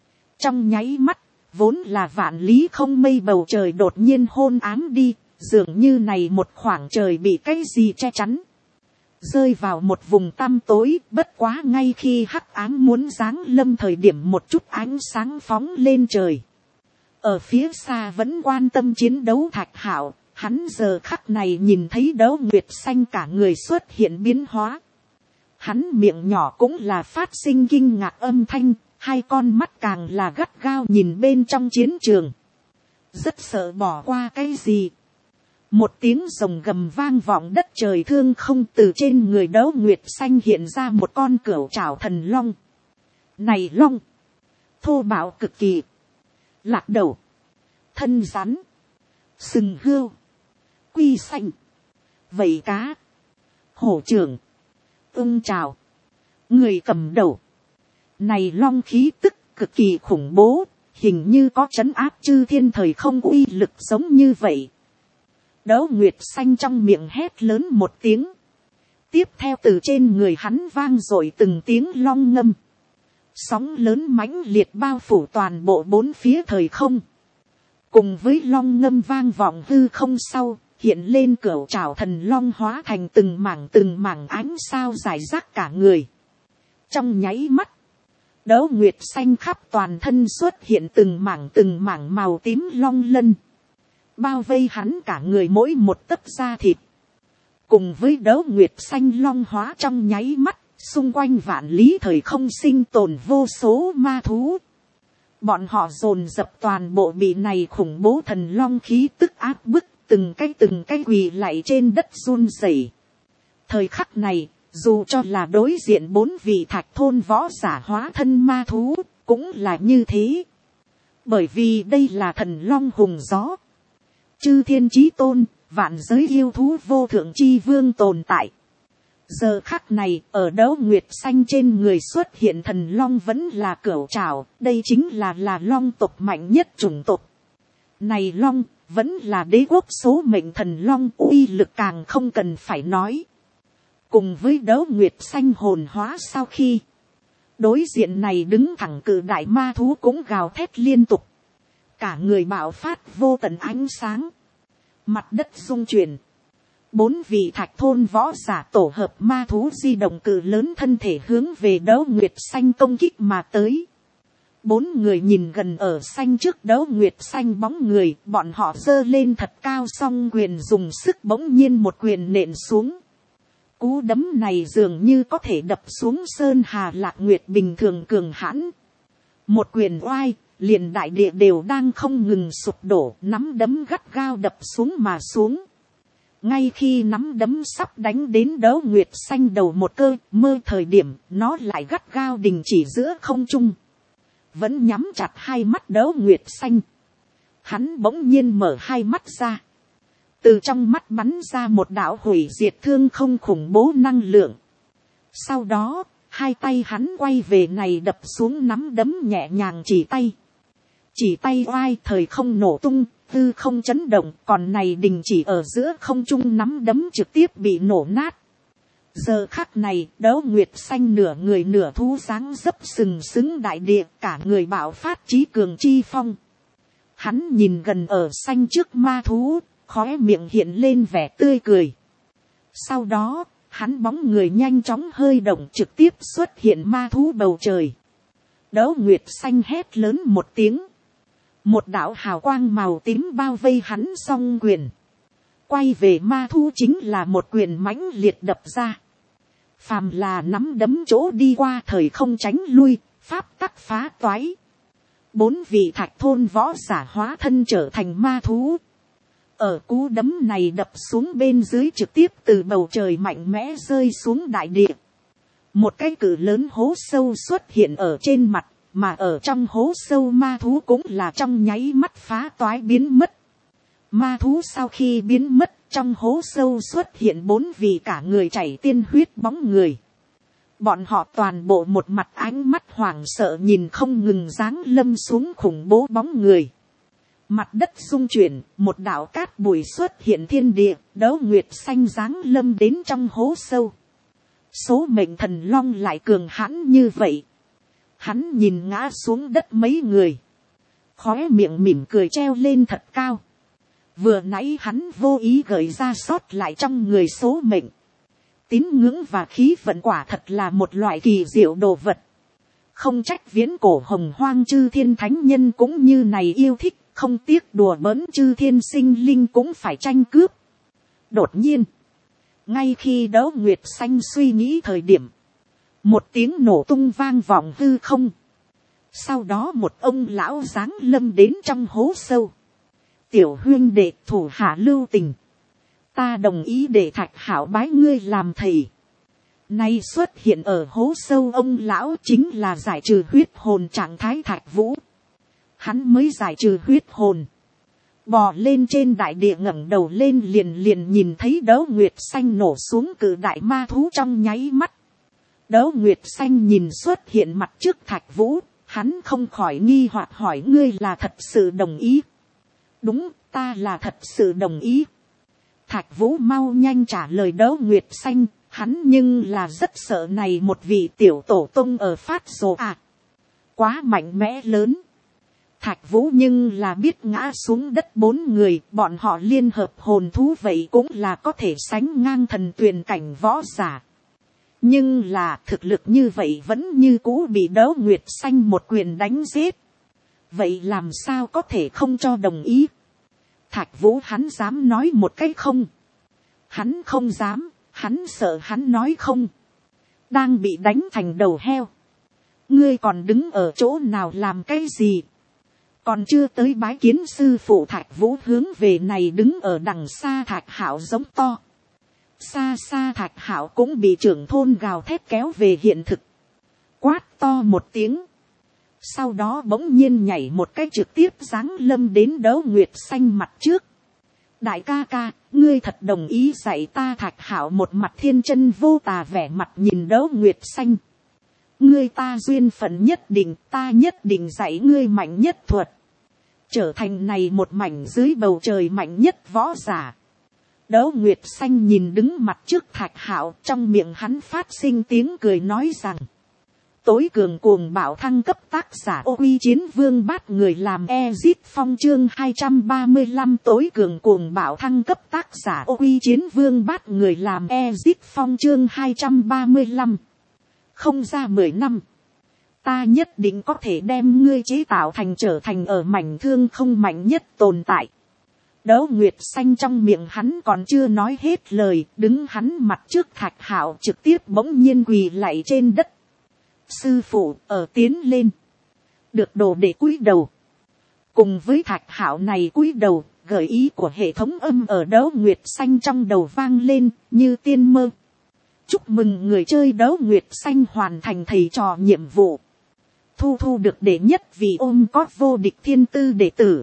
Trong nháy mắt, vốn là vạn lý không mây bầu trời đột nhiên hôn ám đi, dường như này một khoảng trời bị cái gì che chắn, rơi vào một vùng tăm tối. Bất quá ngay khi hắc ám muốn giáng lâm thời điểm, một chút ánh sáng phóng lên trời. Ở phía xa vẫn quan tâm chiến đấu Thạch Hạo, hắn giờ khắc này nhìn thấy Đấu Nguyệt Xanh cả người xuất hiện biến hóa, hắn miệng nhỏ cũng là phát sinh kinh ngạc âm thanh, hai con mắt càng là gắt gao nhìn bên trong chiến trường, rất sợ bỏ qua cái gì. Một tiếng rồng gầm vang vọng đất trời thương không, từ trên người Đấu Nguyệt Xanh hiện ra một con cửu trảo thần long. Này long, thô bạo cực kỳ, lạc đầu, thân rắn, sừng hươu, quy xanh, vảy cá, hổ trưởng, ưng trào, người cầm đầu. Này long khí tức cực kỳ khủng bố, hình như có trấn áp chư thiên thời không uy lực giống như vậy. Đấu Nguyệt Xanh trong miệng hét lớn một tiếng. Tiếp theo từ trên người hắn vang dội từng tiếng long ngâm. Sóng lớn mãnh liệt bao phủ toàn bộ bốn phía thời không. Cùng với long ngâm vang vọng hư không sau, hiện lên cửu trảo thần long hóa thành từng mảng từng mảng ánh sao rải rác cả người. Trong nháy mắt, Đấu Nguyệt Xanh khắp toàn thân xuất hiện từng mảng từng mảng màu tím long lân, bao vây hắn cả người mỗi một tấc da thịt. Cùng với Đấu Nguyệt Xanh long hóa trong nháy mắt, xung quanh vạn lý thời không sinh tồn vô số ma thú. Bọn họ dồn dập toàn bộ bị này khủng bố thần long khí tức áp bức, từng cái từng cái quỳ lạy trên đất run rẩy. Thời khắc này, dù cho là đối diện bốn vị thạch thôn võ giả hóa thân ma thú, cũng là như thế. Bởi vì đây là thần long hùng gió, chư thiên chí tôn, vạn giới yêu thú vô thượng chi vương tồn tại. Giờ khắc này, ở Đấu Nguyệt Xanh trên người xuất hiện thần long vẫn là cửu trảo, đây chính là là long tộc mạnh nhất chủng tộc. Này long, vẫn là đế quốc số mệnh thần long, uy lực càng không cần phải nói. Cùng với Đấu Nguyệt Xanh hồn hóa sau khi, đối diện này đứng thẳng cự đại ma thú cũng gào thét liên tục. Cả người bạo phát vô tận ánh sáng, mặt đất rung chuyển. Bốn vị thạch thôn võ giả tổ hợp ma thú di động cự lớn thân thể hướng về Đấu Nguyệt Xanh công kích mà tới. Bốn người nhìn gần ở xanh trước Đấu Nguyệt Xanh bóng người, bọn họ giơ lên thật cao song quyền dùng sức bỗng nhiên một quyền nện xuống. Cú đấm này dường như có thể đập xuống sơn hà lạc nguyệt bình thường cường hãn. Một quyền oai, liền đại địa đều đang không ngừng sụp đổ, nắm đấm gắt gao đập xuống mà xuống. Ngay khi nắm đấm sắp đánh đến Đấu Nguyệt Xanh đầu một cơ mơ thời điểm, nó lại gắt gao đình chỉ giữa không trung. Vẫn nhắm chặt hai mắt Đấu Nguyệt Xanh. Hắn bỗng nhiên mở hai mắt ra. Từ trong mắt bắn ra một đạo hủy diệt thương không khủng bố năng lượng. Sau đó, hai tay hắn quay về này đập xuống nắm đấm nhẹ nhàng chỉ tay. Chỉ tay oai thời không nổ tung, hư không chấn động, còn này đình chỉ ở giữa không trung nắm đấm trực tiếp bị nổ nát. Giờ khắc này, Đấu Nguyệt Xanh nửa người nửa thú dáng dấp sừng sững đại địa, cả người bạo phát trí cường chi phong. Hắn nhìn gần ở xanh trước ma thú, khóe miệng hiện lên vẻ tươi cười. Sau đó, hắn bóng người nhanh chóng hơi động trực tiếp xuất hiện ma thú bầu trời. Đấu Nguyệt Xanh hét lớn một tiếng. Một đạo hào quang màu tím bao vây hắn song quyền. Quay về ma thú chính là một quyền mãnh liệt đập ra. Phàm là nắm đấm chỗ đi qua thời không tránh lui, pháp tắc phá toái. bốn vị thạch thôn võ giả hóa thân trở thành ma thú. Ở cú đấm này đập xuống bên dưới trực tiếp từ bầu trời mạnh mẽ rơi xuống đại địa. Một cái cự lớn hố sâu xuất hiện ở trên mặt, mà ở trong hố sâu ma thú cũng là trong nháy mắt phá toái biến mất. Ma thú sau khi biến mất, trong hố sâu xuất hiện bốn vị cả người chảy tiên huyết bóng người. Bọn họ toàn bộ một mặt ánh mắt hoảng sợ nhìn không ngừng giáng lâm xuống khủng bố bóng người. Mặt đất rung chuyển, một đạo cát bụi xuất hiện thiên địa, Đấu Nguyệt Xanh giáng lâm đến trong hố sâu. Số mệnh thần long lại cường hãn như vậy. Hắn nhìn ngã xuống đất mấy người. Khóe miệng mỉm cười treo lên thật cao. Vừa nãy hắn vô ý gợi ra sót lại trong người số mệnh. Tín ngưỡng và khí vận quả thật là một loại kỳ diệu đồ vật. Không trách viễn cổ hồng hoang chư thiên thánh nhân cũng như này yêu thích, không tiếc đùa bỡn chư thiên sinh linh cũng phải tranh cướp. Đột nhiên, ngay khi Đấu Nguyệt Xanh suy nghĩ thời điểm, một tiếng nổ tung vang vọng hư không. Sau đó một ông lão giáng lâm đến trong hố sâu. Tiểu huyên đệ thủ hạ lưu tình. Ta đồng ý để Thạch Hảo bái ngươi làm thầy. Nay xuất hiện ở hố sâu ông lão chính là giải trừ huyết hồn trạng thái Thạch Vũ. Hắn mới giải trừ huyết hồn. Bò lên trên đại địa ngẩng đầu lên liền liền nhìn thấy Đấu Nguyệt Xanh nổ xuống cự đại ma thú trong nháy mắt. Đấu Nguyệt Xanh nhìn xuất hiện mặt trước Thạch Vũ, hắn không khỏi nghi hoặc hỏi ngươi là thật sự đồng ý. Đúng, ta là thật sự đồng ý. Thạch Vũ mau nhanh trả lời Đấu Nguyệt Xanh, hắn nhưng là rất sợ này một vị tiểu tổ tông ở phát rồ à. Quá mạnh mẽ lớn. Thạch Vũ nhưng là biết ngã xuống đất bốn người, bọn họ liên hợp hồn thú vậy cũng là có thể sánh ngang thần tuyền cảnh võ giả. Nhưng là thực lực như vậy vẫn như cũ bị Đấu Nguyệt Xanh một quyền đánh giết. Vậy làm sao có thể không cho đồng ý? Thạch Vũ hắn dám nói một cái không? Hắn không dám, hắn sợ hắn nói không. Đang bị đánh thành đầu heo. Ngươi còn đứng ở chỗ nào làm cái gì? Còn chưa tới bái kiến sư phụ. Thạch Vũ hướng về này đứng ở đằng xa Thạch Hảo giống to. Xa xa Thạch Hảo cũng bị trưởng thôn gào thét kéo về hiện thực. Quát to một tiếng. Sau đó bỗng nhiên nhảy một cái trực tiếp giáng lâm đến Đấu Nguyệt Xanh mặt trước. Đại ca ca, ngươi thật đồng ý dạy ta? Thạch Hảo một mặt thiên chân vô tà vẻ mặt nhìn Đấu Nguyệt Xanh. Ngươi ta duyên phận nhất định, ta nhất định dạy ngươi mạnh nhất thuật. Trở thành này một mảnh dưới bầu trời mạnh nhất võ giả. Đấu Nguyệt Xanh nhìn đứng mặt trước Thạch Hảo, trong miệng hắn phát sinh tiếng cười nói rằng. Tối cường cuồng bạo thăng cấp tác giả Ô Uy Chiến Vương Bát người làm Ezit Phong chương hai trăm ba mươi lăm. Tối cường cuồng bạo thăng cấp tác giả Ô Uy Chiến Vương Bát người làm Ezit Phong chương hai trăm ba mươi lăm. Không ra mười năm. Ta nhất định có thể đem ngươi chế tạo thành trở thành ở mảnh thương không mạnh nhất tồn tại. Đấu Nguyệt Xanh trong miệng hắn còn chưa nói hết lời, đứng hắn mặt trước Thạch Hảo trực tiếp bỗng nhiên quỳ lạy trên đất. Sư phụ ở tiến lên. Được đồ để cúi đầu. Cùng với Thạch Hảo này cúi đầu, gợi ý của hệ thống âm ở Đấu Nguyệt Xanh trong đầu vang lên như tiên mơ. Chúc mừng người chơi Đấu Nguyệt Xanh hoàn thành thầy trò nhiệm vụ. Thu thu được đệ nhất vì ôm có vô địch thiên tư đệ tử.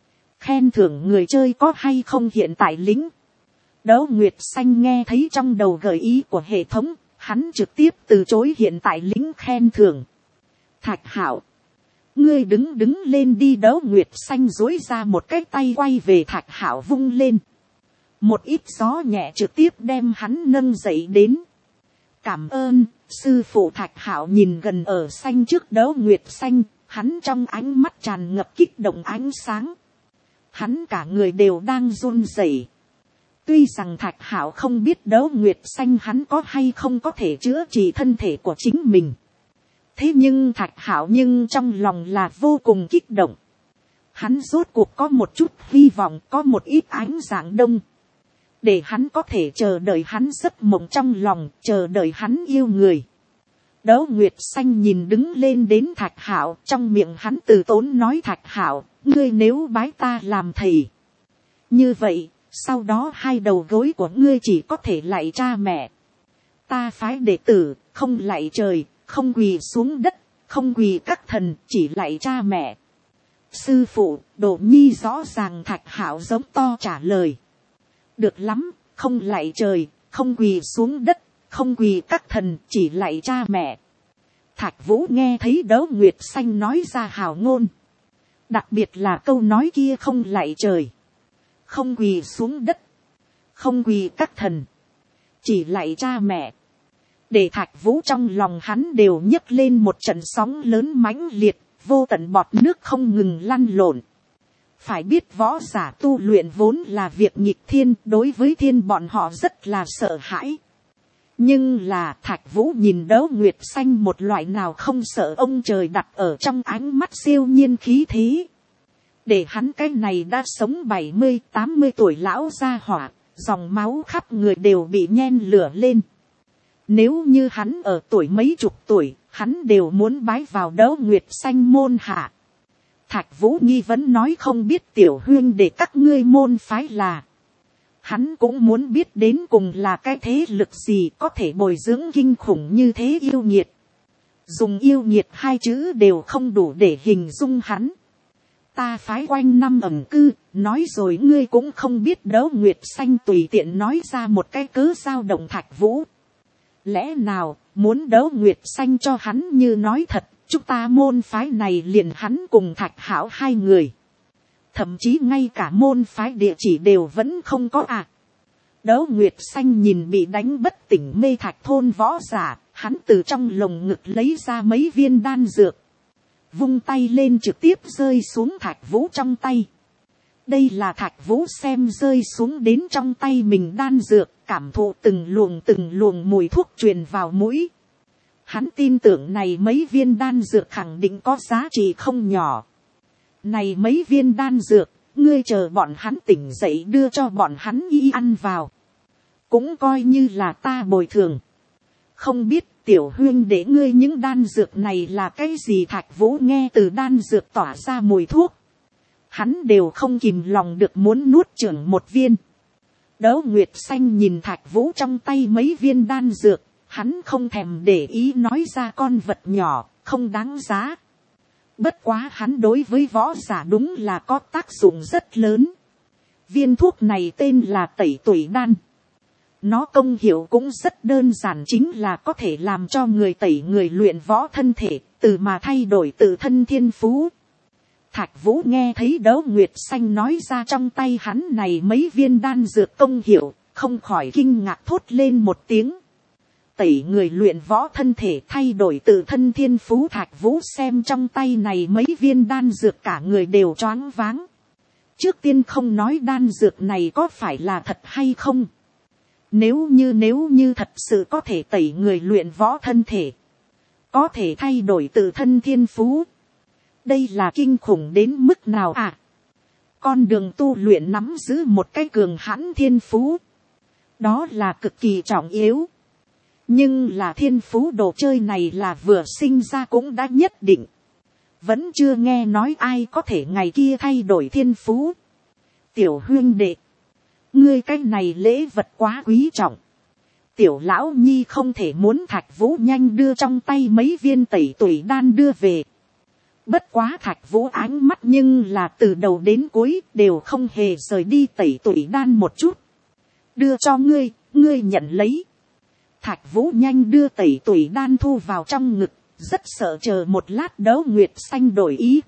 Khen thưởng người chơi có hay không hiện tại lính. Đấu Nguyệt Xanh nghe thấy trong đầu gợi ý của hệ thống. Hắn trực tiếp từ chối hiện tại lính khen thưởng. Thạch Hảo. Ngươi đứng đứng lên đi. Đấu Nguyệt Xanh dối ra một cái tay quay về Thạch Hảo vung lên. Một ít gió nhẹ trực tiếp đem hắn nâng dậy đến. Cảm ơn, sư phụ. Thạch Hảo nhìn gần ở xanh trước Đấu Nguyệt Xanh. Hắn trong ánh mắt tràn ngập kích động ánh sáng. Hắn cả người đều đang run rẩy. Tuy rằng Thạch Hảo không biết Đấu Nguyệt Xanh hắn có hay không có thể chữa trị thân thể của chính mình. Thế nhưng Thạch Hảo nhưng trong lòng là vô cùng kích động. Hắn rốt cuộc có một chút hy vọng, có một ít ánh dạng đông. Để hắn có thể chờ đợi hắn giấc mộng trong lòng, chờ đợi hắn yêu người. Đỗ Nguyệt Xanh nhìn đứng lên đến Thạch Hạo, trong miệng hắn từ tốn nói: Thạch Hạo, ngươi nếu bái ta làm thầy, như vậy, sau đó hai đầu gối của ngươi chỉ có thể lạy cha mẹ. Ta phái đệ tử, không lạy trời, không quỳ xuống đất, không quỳ các thần, chỉ lạy cha mẹ. Sư phụ, Đỗ Nhi rõ ràng. Thạch Hạo giống to trả lời. Được lắm, không lạy trời, không quỳ xuống đất, không quỳ các thần, chỉ lạy cha mẹ. Thạch Vũ nghe thấy Đỗ Nguyệt Xanh nói ra hào ngôn, đặc biệt là câu nói kia không lạy trời, không quỳ xuống đất, không quỳ các thần, chỉ lạy cha mẹ, để Thạch Vũ trong lòng hắn đều nhấc lên một trận sóng lớn mãnh liệt, vô tận bọt nước không ngừng lăn lộn. Phải biết võ giả tu luyện vốn là việc nghịch thiên, đối với thiên bọn họ rất là sợ hãi. Nhưng là Thạch Vũ nhìn Đỗ Nguyệt Xanh một loại nào không sợ ông trời đặt ở trong ánh mắt siêu nhiên khí thế, để hắn cái này đã sống bảy mươi tám mươi tuổi lão gia hỏa, dòng máu khắp người đều bị nhen lửa lên. Nếu như hắn ở tuổi mấy chục tuổi, hắn đều muốn bái vào Đỗ Nguyệt Xanh môn hạ. Thạch Vũ nghi vấn nói: không biết tiểu huynh để các ngươi môn phái là. Hắn cũng muốn biết đến cùng là cái thế lực gì có thể bồi dưỡng kinh khủng như thế yêu nghiệt. Dùng yêu nghiệt hai chữ đều không đủ để hình dung hắn. Ta phái quanh năm ẩn cư, nói rồi ngươi cũng không biết. Đỗ Nguyệt Xanh tùy tiện nói ra một cái cớ dao động Thạch Vũ. Lẽ nào, muốn Đỗ Nguyệt Xanh cho hắn như nói thật, chúng ta môn phái này liền hắn cùng Thạch Hạo hai người. Thậm chí ngay cả môn phái địa chỉ đều vẫn không có à. Đỗ Nguyệt Xanh nhìn bị đánh bất tỉnh mê Thạch thôn võ giả, hắn từ trong lồng ngực lấy ra mấy viên đan dược. Vung tay lên trực tiếp rơi xuống Thạch Vũ trong tay. Đây là Thạch Vũ xem rơi xuống đến trong tay mình đan dược, cảm thụ từng luồng từng luồng mùi thuốc truyền vào mũi. Hắn tin tưởng này mấy viên đan dược khẳng định có giá trị không nhỏ. Này mấy viên đan dược, ngươi chờ bọn hắn tỉnh dậy đưa cho bọn hắn y ăn vào. Cũng coi như là ta bồi thường. Không biết tiểu huynh để ngươi những đan dược này là cái gì? Thạch Vũ nghe từ đan dược tỏa ra mùi thuốc, hắn đều không kìm lòng được muốn nuốt chửng một viên. Đỗ Nguyệt Xanh nhìn Thạch Vũ trong tay mấy viên đan dược, hắn không thèm để ý nói ra con vật nhỏ, không đáng giá. Bất quá hắn đối với võ giả đúng là có tác dụng rất lớn. Viên thuốc này tên là tẩy tủy đan. Nó công hiệu cũng rất đơn giản, chính là có thể làm cho người tẩy người luyện võ thân thể, từ mà thay đổi tự thân thiên phú. Thạch Vũ nghe thấy Đỗ Nguyệt Xanh nói ra trong tay hắn này mấy viên đan dược công hiệu, không khỏi kinh ngạc thốt lên một tiếng. Tẩy người luyện võ thân thể, thay đổi tự thân thiên phú. Thạch Vũ xem trong tay này mấy viên đan dược cả người đều choáng váng. Trước tiên không nói đan dược này có phải là thật hay không. Nếu như nếu như thật sự có thể tẩy người luyện võ thân thể, có thể thay đổi tự thân thiên phú, đây là kinh khủng đến mức nào à? Con đường tu luyện nắm giữ một cái cường hãn thiên phú, đó là cực kỳ trọng yếu. Nhưng là thiên phú đồ chơi này là vừa sinh ra cũng đã nhất định. Vẫn chưa nghe nói ai có thể ngày kia thay đổi thiên phú. Tiểu huynh đệ, ngươi cái này lễ vật quá quý trọng. Tiểu lão nhi không thể muốn. Thạch Vũ nhanh đưa trong tay mấy viên tẩy tủy đan đưa về. Bất quá Thạch Vũ ánh mắt nhưng là từ đầu đến cuối đều không hề rời đi tẩy tủy đan một chút. Đưa cho ngươi, ngươi nhận lấy. Thạch Vũ nhanh đưa tẩy tủy đan thu vào trong ngực, rất sợ chờ một lát Đỗ Nguyệt Xanh đổi ý.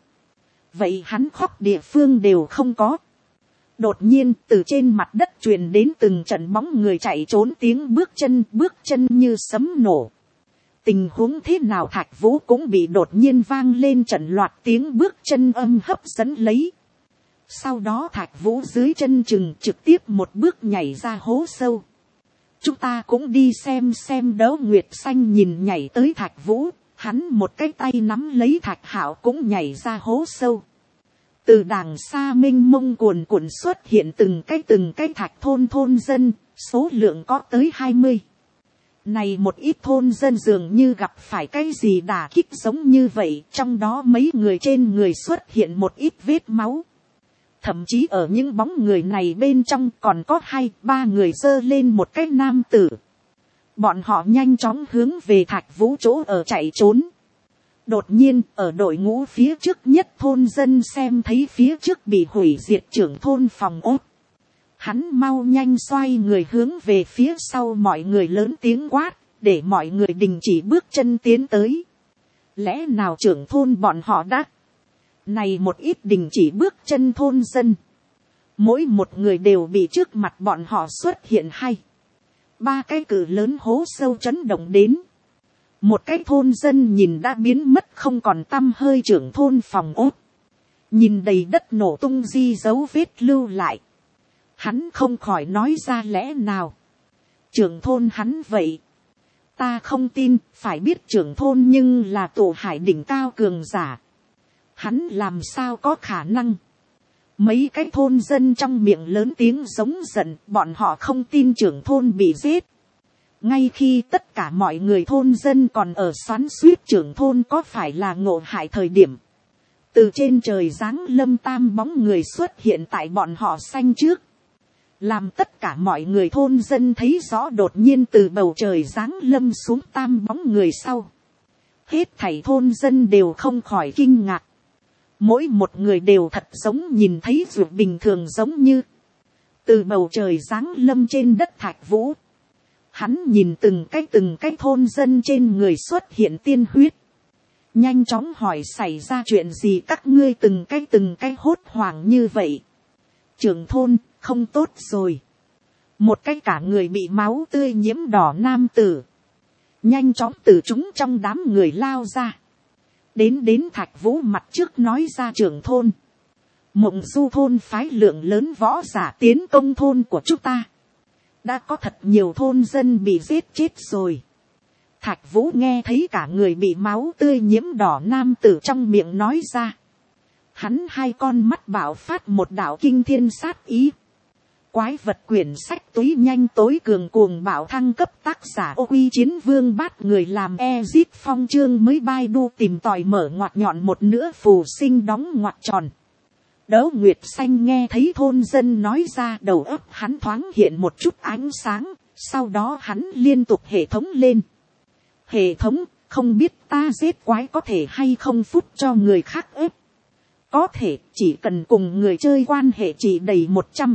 Vậy hắn khóc địa phương đều không có. Đột nhiên từ trên mặt đất truyền đến từng trận bóng người chạy trốn tiếng bước chân, bước chân như sấm nổ. Tình huống thế nào? Thạch Vũ cũng bị đột nhiên vang lên trận loạt tiếng bước chân âm hấp dẫn lấy. Sau đó Thạch Vũ dưới chân chừng trực tiếp một bước nhảy ra hố sâu. Chúng ta cũng đi xem xem. Đỗ Nguyệt Xanh nhìn nhảy tới Thạch Vũ, hắn một cái tay nắm lấy Thạch Hạo cũng nhảy ra hố sâu. Từ đàng xa mênh mông cuồn cuộn xuất hiện từng cái từng cái Thạch thôn thôn dân, số lượng có tới hai mươi. Này một ít thôn dân dường như gặp phải cái gì đả kích giống như vậy, trong đó mấy người trên người xuất hiện một ít vết máu. Thậm chí ở những bóng người này bên trong còn có hai, ba người giơ lên một cái nam tử. Bọn họ nhanh chóng hướng về Thạch Vũ chỗ ở chạy trốn. Đột nhiên, ở đội ngũ phía trước nhất thôn dân xem thấy phía trước bị hủy diệt trưởng thôn phòng ốt. Hắn mau nhanh xoay người hướng về phía sau mọi người lớn tiếng quát, để mọi người đình chỉ bước chân tiến tới. Lẽ nào trưởng thôn bọn họ đã? Này một ít đình chỉ bước chân thôn dân. Mỗi một người đều bị trước mặt bọn họ xuất hiện hay. Ba cái cự lớn hố sâu chấn động đến. Một cái thôn dân nhìn đã biến mất không còn tăm hơi trưởng thôn phòng ốt. Nhìn đầy đất nổ tung di dấu vết lưu lại. Hắn không khỏi nói ra lẽ nào. Trưởng thôn hắn vậy. Ta không tin, phải biết trưởng thôn nhưng là tổ hải đỉnh cao cường giả. Hắn làm sao có khả năng. Mấy cái thôn dân trong miệng lớn tiếng giống giận, bọn họ không tin trưởng thôn bị giết. Ngay khi tất cả mọi người thôn dân còn ở xoắn xuýt trưởng thôn có phải là ngộ hại thời điểm. Từ trên trời giáng lâm tam bóng người xuất hiện tại bọn họ xanh trước. Làm tất cả mọi người thôn dân thấy rõ đột nhiên từ bầu trời giáng lâm xuống tam bóng người sau. Hết thảy thôn dân đều không khỏi kinh ngạc. Mỗi một người đều thật giống nhìn thấy ruột bình thường giống như. Từ bầu trời giáng lâm trên đất Thạch Vũ. Hắn nhìn từng cái từng cái thôn dân trên người xuất hiện tiên huyết. Nhanh chóng hỏi xảy ra chuyện gì các ngươi từng cái từng cái hốt hoảng như vậy. Trưởng thôn, không tốt rồi. Một cái cả người bị máu tươi nhiễm đỏ nam tử. Nhanh chóng từ chúng trong đám người lao ra. Đến đến Thạch Vũ mặt trước nói ra trưởng thôn. Mộng Du thôn phái lượng lớn võ giả tiến công thôn của chúng ta. Đã có thật nhiều thôn dân bị giết chết rồi. Thạch Vũ nghe thấy cả người bị máu tươi nhiễm đỏ nam tử trong miệng nói ra. Hắn hai con mắt bạo phát một đạo kinh thiên sát ý. Quái vật quyển sách túy nhanh tối cường cuồng bạo thăng cấp tác giả ô quy chiến vương bát người làm Ezit phong chương mới bai đu tìm tòi mở ngoặt nhọn một nữa phù sinh đóng ngoặt tròn. Đấu Nguyệt Xanh nghe thấy thôn dân nói ra đầu óc hắn thoáng hiện một chút ánh sáng, sau đó hắn liên tục hệ thống lên. Hệ thống, không biết ta giết quái có thể hay không phút cho người khác ép. Có thể, chỉ cần cùng người chơi quan hệ chỉ đầy một trăm.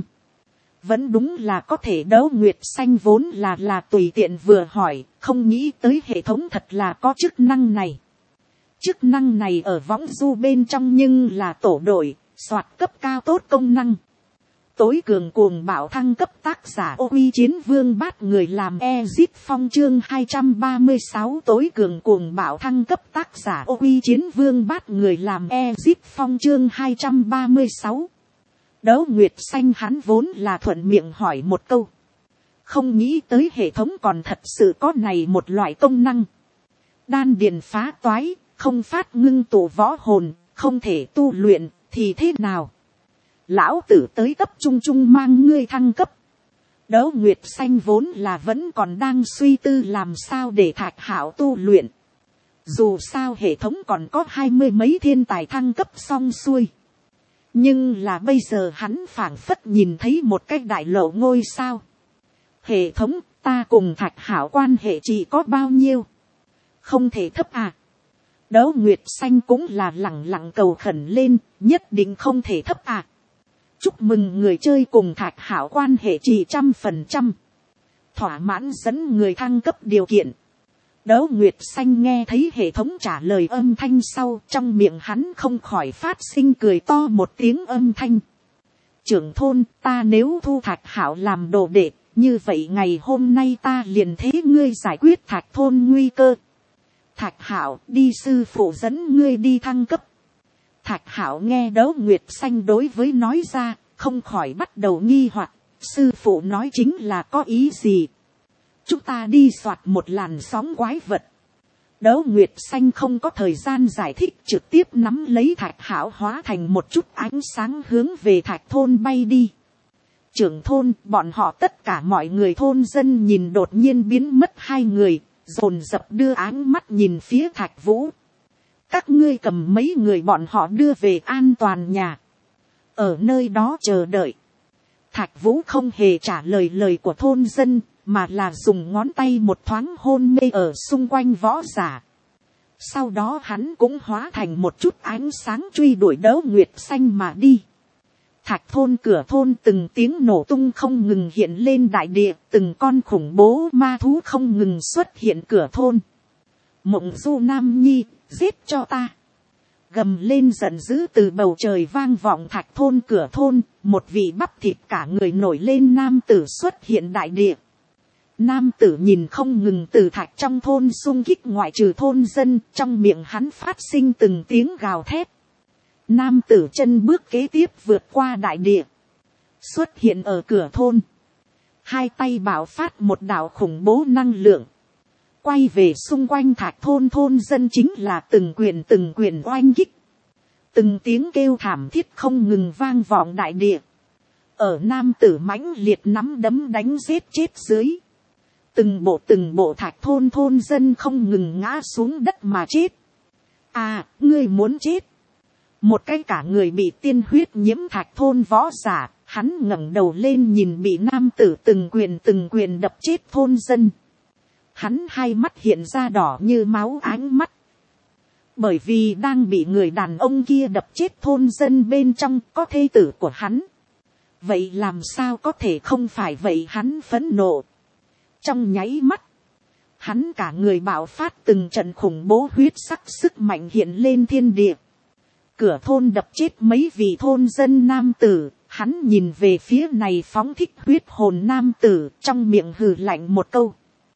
Vẫn đúng là có thể. Đấu Nguyệt Xanh vốn là là tùy tiện vừa hỏi, không nghĩ tới hệ thống thật là có chức năng này. Chức năng này ở võng du bên trong nhưng là tổ đội, soạt cấp cao tốt công năng. Tối cường cuồng bạo thăng cấp tác giả ô uy chiến vương bát người làm Ezit phong chương hai trăm ba mươi sáu tối cường cuồng bạo thăng cấp tác giả ô uy chiến vương bát người làm Ezit phong chương hai trăm ba mươi sáu. Đấu Nguyệt Xanh hắn vốn là thuận miệng hỏi một câu. Không nghĩ tới hệ thống còn thật sự có này một loại công năng. Đan điền phá toái, không phát ngưng tụ võ hồn, không thể tu luyện, thì thế nào? Lão tử tới cấp trung trung mang ngươi thăng cấp. Đấu Nguyệt Xanh vốn là vẫn còn đang suy tư làm sao để Thạch Hạo tu luyện. Dù sao hệ thống còn có hai mươi mấy thiên tài thăng cấp xong xuôi. Nhưng là bây giờ hắn phảng phất nhìn thấy một cái đại lộ ngôi sao. Hệ thống, ta cùng Thạch Hạo quan hệ chỉ có bao nhiêu? Không thể thấp à? Đấu Nguyệt Xanh cũng là lẳng lặng cầu khẩn lên, nhất định không thể thấp à? Chúc mừng người chơi cùng Thạch Hạo quan hệ chỉ trăm phần trăm. Thỏa mãn dẫn người thăng cấp điều kiện. Đấu Nguyệt Xanh nghe thấy hệ thống trả lời âm thanh sau, trong miệng hắn không khỏi phát sinh cười to một tiếng âm thanh. Trưởng thôn, ta nếu thu Thạch Hạo làm đồ đệ, như vậy ngày hôm nay ta liền thế ngươi giải quyết Thạch thôn nguy cơ. Thạch Hạo, đi sư phụ dẫn ngươi đi thăng cấp. Thạch Hạo nghe Đấu Nguyệt Xanh đối với nói ra, không khỏi bắt đầu nghi hoặc, sư phụ nói chính là có ý gì? Chúng ta đi soạt một làn sóng quái vật. Đấu Nguyệt Xanh không có thời gian giải thích, trực tiếp nắm lấy Thạch Hạo hóa thành một chút ánh sáng hướng về Thạch thôn bay đi. trưởng thôn, bọn họ tất cả mọi người thôn dân nhìn đột nhiên biến mất hai người, dồn dập đưa áng mắt nhìn phía Thạch Vũ. Các ngươi cầm mấy người bọn họ đưa về an toàn nhà, ở nơi đó chờ đợi. Thạch Vũ không hề trả lời lời của thôn dân, mà là dùng ngón tay một thoáng hôn mê ở xung quanh võ giả. Sau đó hắn cũng hóa thành một chút ánh sáng truy đuổi Đấu Nguyệt Xanh mà đi. Thạch thôn cửa thôn từng tiếng nổ tung không ngừng hiện lên đại địa, từng con khủng bố ma thú không ngừng xuất hiện cửa thôn. Mộng Du Nam Nhi, giết cho ta. Gầm lên giận dữ từ bầu trời vang vọng Thạch thôn cửa thôn, một vị bắp thịt cả người nổi lên nam tử xuất hiện đại địa. Nam tử nhìn không ngừng từ Thạch trong thôn xung kích ngoại trừ thôn dân, trong miệng hắn phát sinh từng tiếng gào thét. Nam tử chân bước kế tiếp vượt qua đại địa, xuất hiện ở cửa thôn, hai tay bảo phát một đạo khủng bố năng lượng, quay về xung quanh Thạch thôn thôn dân chính là từng quyền từng quyền oanh kích, từng tiếng kêu thảm thiết không ngừng vang vọng đại địa, ở nam tử mãnh liệt nắm đấm đánh giết chết dưới, từng bộ từng bộ Thạch thôn thôn dân không ngừng ngã xuống đất mà chết. À, ngươi muốn chết. Một cái cả người bị tiên huyết nhiễm Thạch thôn võ giả, hắn ngẩng đầu lên nhìn bị nam tử từng quyền từng quyền đập chết thôn dân. Hắn hai mắt hiện ra đỏ như máu ánh mắt. Bởi vì đang bị người đàn ông kia đập chết thôn dân bên trong có thê tử của hắn. Vậy làm sao có thể không phải vậy, hắn phẫn nộ. Trong nháy mắt, hắn cả người bạo phát từng trận khủng bố huyết sắc sức mạnh hiện lên thiên địa. Cửa thôn đập chết mấy vị thôn dân nam tử, hắn nhìn về phía này phóng thích huyết hồn nam tử, trong miệng hừ lạnh một câu.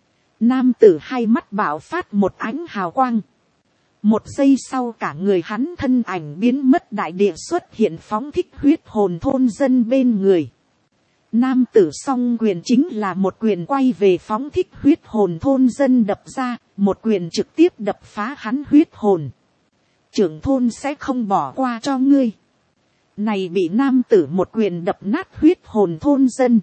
Nam tử hai mắt bạo phát một ánh hào quang. Một giây sau cả người hắn thân ảnh biến mất, đại địa xuất hiện phóng thích huyết hồn thôn dân bên người. Nam tử song quyền chính là một quyền quay về phóng thích huyết hồn thôn dân đập ra, một quyền trực tiếp đập phá hắn huyết hồn. Trưởng thôn sẽ không bỏ qua cho ngươi. Này bị nam tử một quyền đập nát huyết hồn thôn dân.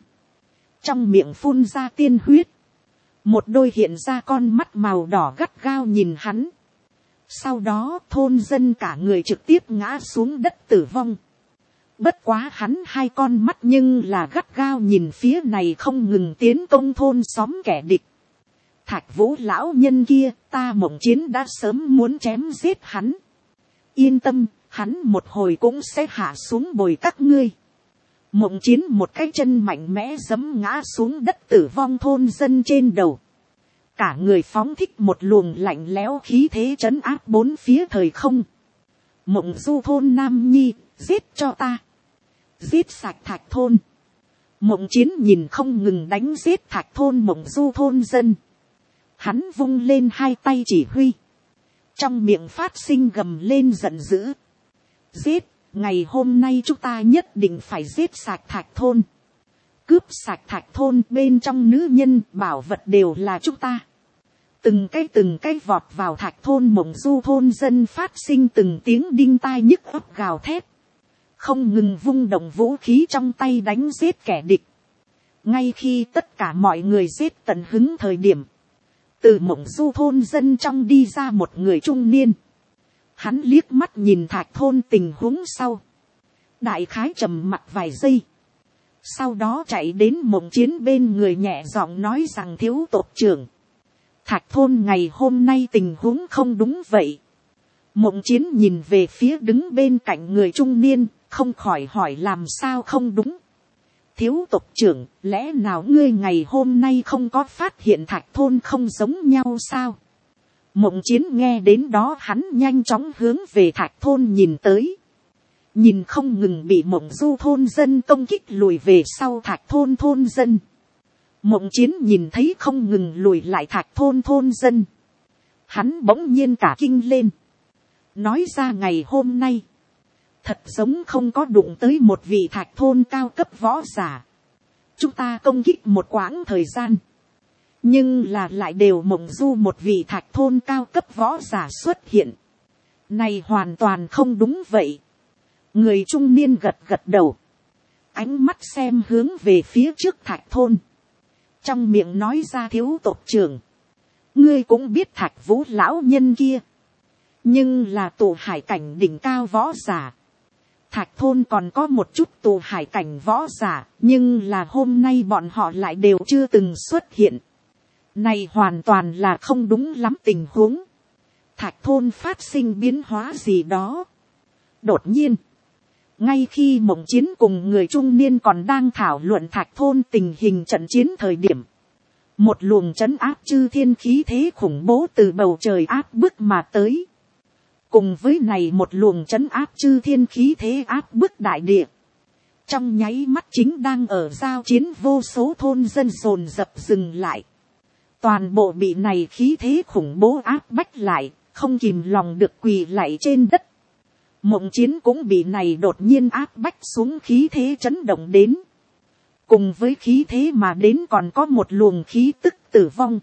Trong miệng phun ra tiên huyết. Một đôi hiện ra con mắt màu đỏ gắt gao nhìn hắn. Sau đó thôn dân cả người trực tiếp ngã xuống đất tử vong. Bất quá hắn hai con mắt nhưng là gắt gao nhìn phía này không ngừng tiến công thôn xóm kẻ địch. Thạch Vũ lão nhân kia, ta Mộng Chiến đã sớm muốn chém giết hắn. Yên tâm, hắn một hồi cũng sẽ hạ xuống bồi các ngươi. Mộng Chiến một cái chân mạnh mẽ giẫm ngã xuống đất tử vong thôn dân trên đầu. Cả người phóng thích một luồng lạnh lẽo khí thế trấn áp bốn phía thời không. Mộng Du thôn Nam Nhi, giết cho ta. Giết sạch Thạch thôn. Mộng Chiến nhìn không ngừng đánh giết Thạch thôn Mộng Du thôn dân. Hắn vung lên hai tay chỉ huy. Trong miệng phát sinh gầm lên giận dữ. Giết, ngày hôm nay chúng ta nhất định phải giết sạch Thạch thôn. Cướp sạch Thạch thôn, bên trong nữ nhân bảo vật đều là chúng ta. Từng cái từng cái vọt vào Thạch thôn Mộng Du thôn dân phát sinh từng tiếng đinh tai nhức ấp gào thét. Không ngừng vung động vũ khí trong tay đánh giết kẻ địch. Ngay khi tất cả mọi người giết tận hứng thời điểm. Từ Mộng Du thôn dân trong đi ra một người trung niên. Hắn liếc mắt nhìn Thạch thôn tình huống sau. Đại khái trầm mặt vài giây. Sau đó chạy đến Mộng Chiến bên người nhẹ giọng nói rằng thiếu tộc trưởng. Thạch thôn ngày hôm nay tình huống không đúng vậy. Mộng Chiến nhìn về phía đứng bên cạnh người trung niên, không khỏi hỏi làm sao không đúng. Thiếu tộc trưởng, lẽ nào ngươi ngày hôm nay không có phát hiện Thạch thôn không giống nhau sao? Mộng Chiến nghe đến đó hắn nhanh chóng hướng về Thạch thôn nhìn tới. Nhìn không ngừng bị Mộng Du thôn dân công kích lùi về sau Thạch thôn thôn dân. Mộng Chiến nhìn thấy không ngừng lùi lại Thạch thôn thôn dân. Hắn bỗng nhiên cả kinh lên. Nói ra ngày hôm nay. Thật giống không có đụng tới một vị Thạch thôn cao cấp võ giả. Chúng ta công kích một quãng thời gian. Nhưng là lại đều Mộng Du một vị Thạch thôn cao cấp võ giả xuất hiện. Này hoàn toàn không đúng vậy. Người trung niên gật gật đầu. ánh mắt xem hướng về phía trước Thạch thôn, trong miệng nói ra thiếu tộc trưởng, ngươi cũng biết Thạch Vũ lão nhân kia, nhưng là tụ hải cảnh đỉnh cao võ giả. Thạch thôn còn có một chút tụ hải cảnh võ giả, nhưng là hôm nay bọn họ lại đều chưa từng xuất hiện. Này hoàn toàn là không đúng lắm tình huống. Thạch thôn phát sinh biến hóa gì đó. Đột nhiên, ngay khi Mộng Chiến cùng người trung niên còn đang thảo luận Thạch thôn tình hình trận chiến thời điểm, một luồng trấn áp chư thiên khí thế khủng bố từ bầu trời áp bức mà tới. Cùng với này một luồng trấn áp chư thiên khí thế áp bức đại địa. Trong nháy mắt chính đang ở giao chiến vô số thôn dân dồn dập dừng lại. Toàn bộ bị này khí thế khủng bố áp bách lại, không kìm lòng được quỳ lạy trên đất. Mộng Chiến cũng bị này đột nhiên áp bách xuống khí thế chấn động đến. Cùng với khí thế mà đến còn có một luồng khí tức tử vong.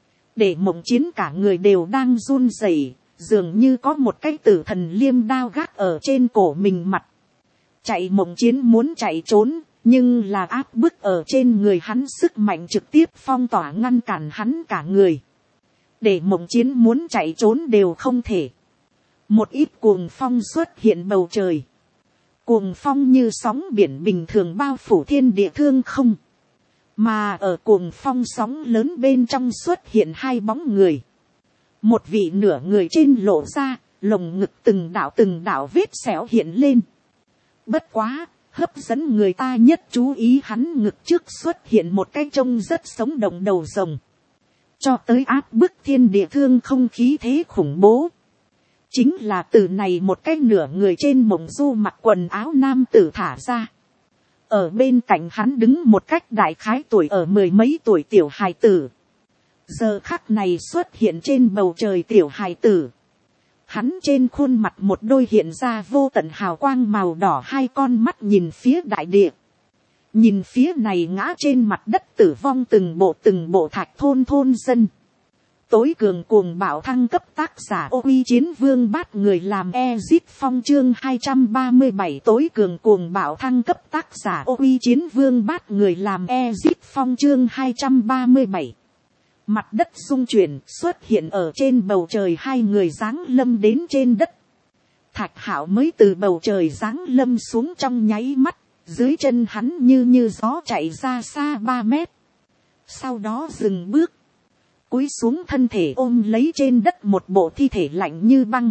Để Mộng Chiến cả người đều đang run rẩy, dường như có một cái tử thần liêm đao gác ở trên cổ mình mặt. Chạy Mộng Chiến muốn chạy trốn, nhưng là áp bức ở trên người hắn sức mạnh trực tiếp phong tỏa ngăn cản hắn cả người. Để Mộng Chiến muốn chạy trốn đều không thể. Một ít cuồng phong xuất hiện bầu trời. Cuồng phong như sóng biển bình thường bao phủ thiên địa thương không. Mà ở cuồng phong sóng lớn bên trong xuất hiện hai bóng người. Một vị nửa người trên lộ ra, lồng ngực từng đạo từng đạo vết sẹo hiện lên. Bất quá, hấp dẫn người ta nhất chú ý hắn ngực trước xuất hiện một cái trông rất sống động đầu rồng. Cho tới áp bức thiên địa thương không khí thế khủng bố. Chính là từ này một cái nửa người trên Mộng Du mặc quần áo nam tử thả ra. Ở bên cạnh hắn đứng một cách đại khái tuổi ở mười mấy tuổi tiểu hài tử. Giờ khắc này xuất hiện trên bầu trời tiểu hài tử. Hắn trên khuôn mặt một đôi hiện ra vô tận hào quang màu đỏ, hai con mắt nhìn phía đại địa. Nhìn phía này ngã trên mặt đất tử vong từng bộ từng bộ Thạch thôn thôn dân. Tối cường cuồng bạo thăng cấp tác giả Ô Uy Chiến Vương bát người làm Ezit Phong chương hai trăm ba mươi bảy. Tối cường cuồng bạo thăng cấp tác giả Ô Uy Chiến Vương bát người làm Ezit Phong chương hai trăm ba mươi bảy. Mặt đất rung chuyển xuất hiện ở trên bầu trời, hai người giáng lâm đến trên đất. Thạch Hạo mới từ bầu trời giáng lâm xuống trong nháy mắt, dưới chân hắn như như gió chạy ra xa ba mét. Sau đó dừng bước, cúi xuống thân thể ôm lấy trên đất một bộ thi thể lạnh như băng.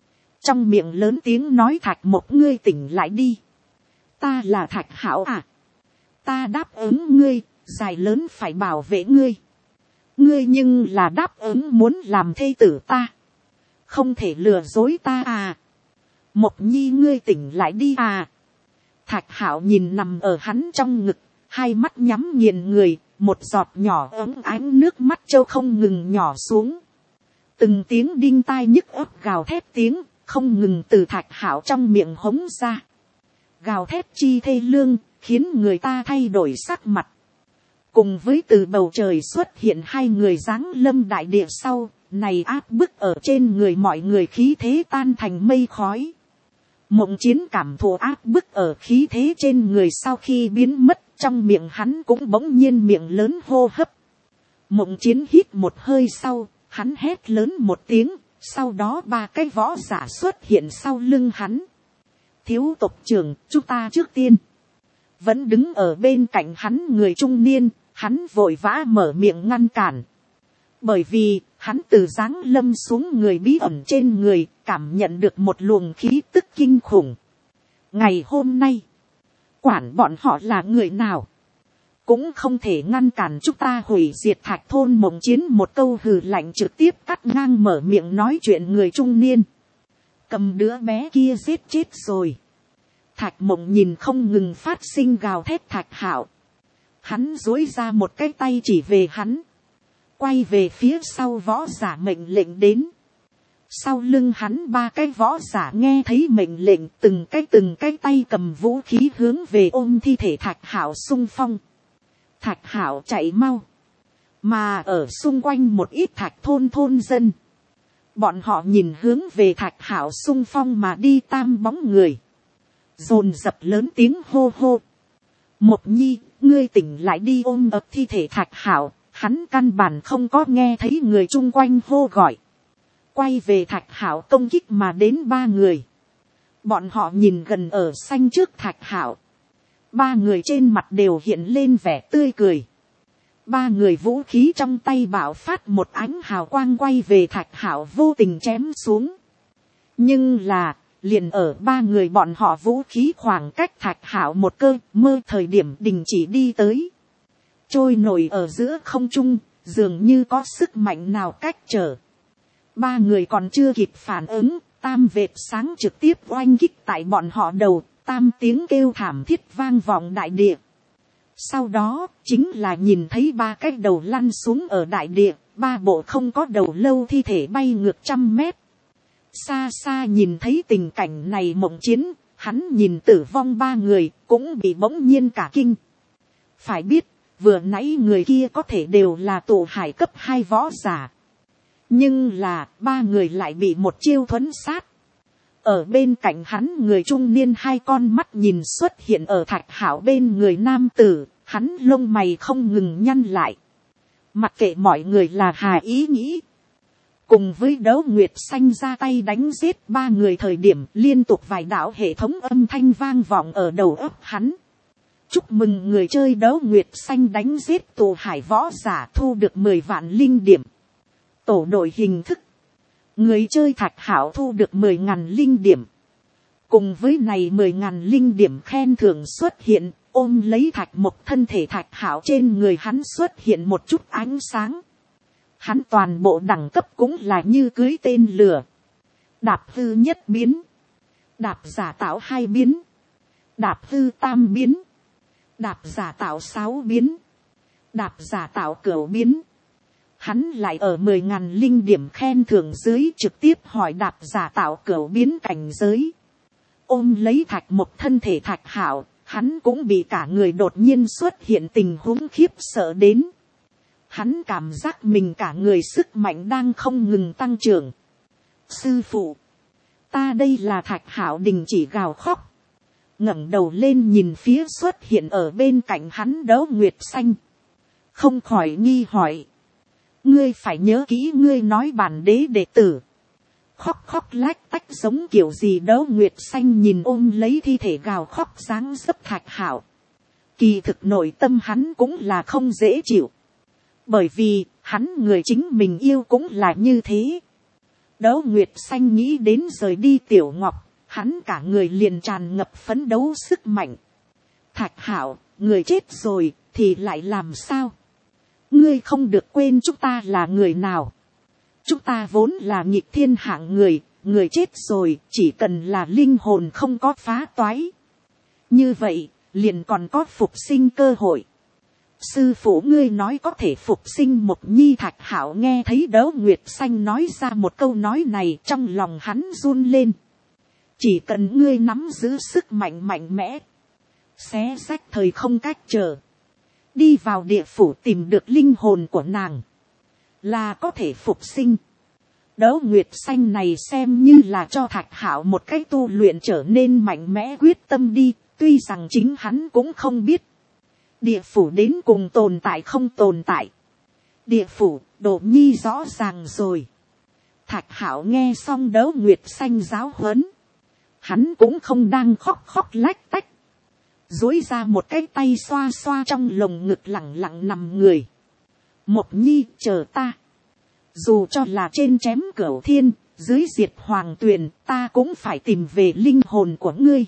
Trong miệng lớn tiếng nói: Thạch Mộc, ngươi tỉnh lại đi. Ta là Thạch Hạo à. Ta đáp ứng ngươi, dài lớn phải bảo vệ ngươi. Ngươi nhưng là đáp ứng muốn làm thê tử ta. Không thể lừa dối ta à. Mộc nhi, ngươi tỉnh lại đi à. Thạch Hạo nhìn nằm ở hắn trong ngực, hai mắt nhắm nghiền người, một giọt nhỏ ấm ánh nước mắt trâu không ngừng nhỏ xuống. Từng tiếng đinh tai nhức ấp gào thét tiếng, không ngừng từ Thạch Hạo trong miệng hống ra. Gào thét chi thê lương, khiến người ta thay đổi sắc mặt. Cùng với từ bầu trời xuất hiện hai người giáng lâm đại địa sau, này áp bức ở trên người mọi người khí thế tan thành mây khói. Mộng Chiến cảm thụ áp bức ở khí thế trên người sau khi biến mất, trong miệng hắn cũng bỗng nhiên miệng lớn hô hấp. Mộng Chiến hít một hơi sau, hắn hét lớn một tiếng, sau đó ba cái võ giả xuất hiện sau lưng hắn. Thiếu tộc trưởng, chúng ta trước tiên. Vẫn đứng ở bên cạnh hắn người trung niên, hắn vội vã mở miệng ngăn cản. Bởi vì, hắn từ giáng lâm xuống người bí ẩn trên người, cảm nhận được một luồng khí tức kinh khủng. Ngày hôm nay, quản bọn họ là người nào, cũng không thể ngăn cản chúng ta hủy diệt Thạch thôn. Mộng Chiến một câu hừ lạnh trực tiếp cắt ngang mở miệng nói chuyện người trung niên. Cầm đứa bé kia giết chết rồi. Thạch Mộng nhìn không ngừng phát sinh gào thét Thạch Hạo. Hắn duỗi ra một cái tay chỉ về hắn. Quay về phía sau võ giả mệnh lệnh đến. Sau lưng hắn ba cái võ giả nghe thấy mệnh lệnh, từng cái từng cái tay cầm vũ khí hướng về ôm thi thể Thạch Hạo xung phong. Thạch Hạo chạy mau. Mà ở xung quanh một ít Thạch thôn thôn dân. Bọn họ nhìn hướng về Thạch Hạo xung phong mà đi tam bóng người. Dồn dập lớn tiếng hô hô. Một nhi, ngươi tỉnh lại đi, ôm ập thi thể Thạch Hạo, hắn căn bản không có nghe thấy người chung quanh hô gọi. Quay về Thạch Hạo công kích mà đến ba người. Bọn họ nhìn gần ở xanh trước Thạch Hạo. Ba người trên mặt đều hiện lên vẻ tươi cười. Ba người vũ khí trong tay bạo phát một ánh hào quang quay về Thạch Hạo vô tình chém xuống. Nhưng là, liền ở ba người bọn họ vũ khí khoảng cách Thạch Hạo một cơ mơ thời điểm đình chỉ đi tới. Trôi nổi ở giữa không trung, dường như có sức mạnh nào cách trở. Ba người còn chưa kịp phản ứng, tam vệt sáng trực tiếp oanh kích tại bọn họ đầu, tam tiếng kêu thảm thiết vang vọng đại địa. Sau đó, chính là nhìn thấy ba cái đầu lăn xuống ở đại địa, ba bộ không có đầu lâu thi thể bay ngược trăm mét. Xa xa nhìn thấy tình cảnh này mộng chiến, hắn nhìn tử vong ba người, cũng bị bỗng nhiên cả kinh. Phải biết, vừa nãy người kia có thể đều là tụ hải cấp hai võ giả. Nhưng là, ba người lại bị một chiêu thuấn sát. Ở bên cạnh hắn người trung niên hai con mắt nhìn xuất hiện ở Thạch Hạo bên người nam tử, hắn lông mày không ngừng nhăn lại. Mặc kệ mọi người là hà ý nghĩ. Cùng với Đấu Nguyệt Xanh ra tay đánh giết ba người thời điểm liên tục vài đạo hệ thống âm thanh vang vọng ở đầu óc hắn. Chúc mừng người chơi Đấu Nguyệt Xanh đánh giết tù hải võ giả thu được mười vạn linh điểm. Tổ đội hình thức. Người chơi Thạch Hạo thu được mười ngàn linh điểm. Cùng với này mười ngàn linh điểm khen thưởng xuất hiện, ôm lấy Thạch một thân thể Thạch Hạo trên người hắn xuất hiện một chút ánh sáng. Hắn toàn bộ đẳng cấp cũng là như cưới tên lửa. Đạp hư nhất biến. Đạp giả tạo hai biến. Đạp hư tam biến. Đạp giả tạo sáu biến. Đạp giả tạo cửu biến. Hắn lại ở mười ngàn linh điểm khen thưởng dưới trực tiếp hỏi đạp giả tạo cửu biến cảnh giới. Ôm lấy Thạch một thân thể Thạch Hạo, hắn cũng bị cả người đột nhiên xuất hiện tình huống khiếp sợ đến. Hắn cảm giác mình cả người sức mạnh đang không ngừng tăng trưởng. Sư phụ, ta đây là Thạch Hạo đình chỉ gào khóc. Ngẩng đầu lên nhìn phía xuất hiện ở bên cạnh hắn Đấu Nguyệt Xanh. Không khỏi nghi hỏi. Ngươi phải nhớ kỹ ngươi nói bản đế đệ tử. Khóc khóc lách tách giống kiểu gì Đấu Nguyệt Xanh nhìn ôm lấy thi thể gào khóc dáng dấp Thạch Hạo. Kỳ thực nội tâm hắn cũng là không dễ chịu. Bởi vì, hắn người chính mình yêu cũng là như thế. Đấu Nguyệt Xanh nghĩ đến rời đi Tiểu Ngọc, hắn cả người liền tràn ngập phấn đấu sức mạnh. Thạch Hạo, người chết rồi, thì lại làm sao? Ngươi không được quên chúng ta là người nào. Chúng ta vốn là nghịch thiên hạng người, người chết rồi, chỉ cần là linh hồn không có phá toái. Như vậy, liền còn có phục sinh cơ hội. Sư phụ ngươi nói có thể phục sinh một nhi. Thạch Hạo nghe thấy Đấu Nguyệt Xanh nói ra một câu nói này trong lòng hắn run lên. Chỉ cần ngươi nắm giữ sức mạnh mạnh mẽ, xé rách thời không cách trở, đi vào địa phủ tìm được linh hồn của nàng, là có thể phục sinh. Đấu Nguyệt Xanh này xem như là cho Thạch Hạo một cách tu luyện trở nên mạnh mẽ quyết tâm đi, tuy rằng chính hắn cũng không biết. Địa phủ đến cùng tồn tại không tồn tại. Địa phủ, Đỗ Nhi rõ ràng rồi. Thạch Hạo nghe xong Đấu Nguyệt Xanh giáo huấn. Hắn cũng không đang khóc khóc lách tách. Duỗi ra một cái tay xoa xoa trong lồng ngực lẳng lặng nằm người. Một Nhi chờ ta. Dù cho là trên chém cửu thiên, dưới diệt hoàng tuyền, ta cũng phải tìm về linh hồn của ngươi.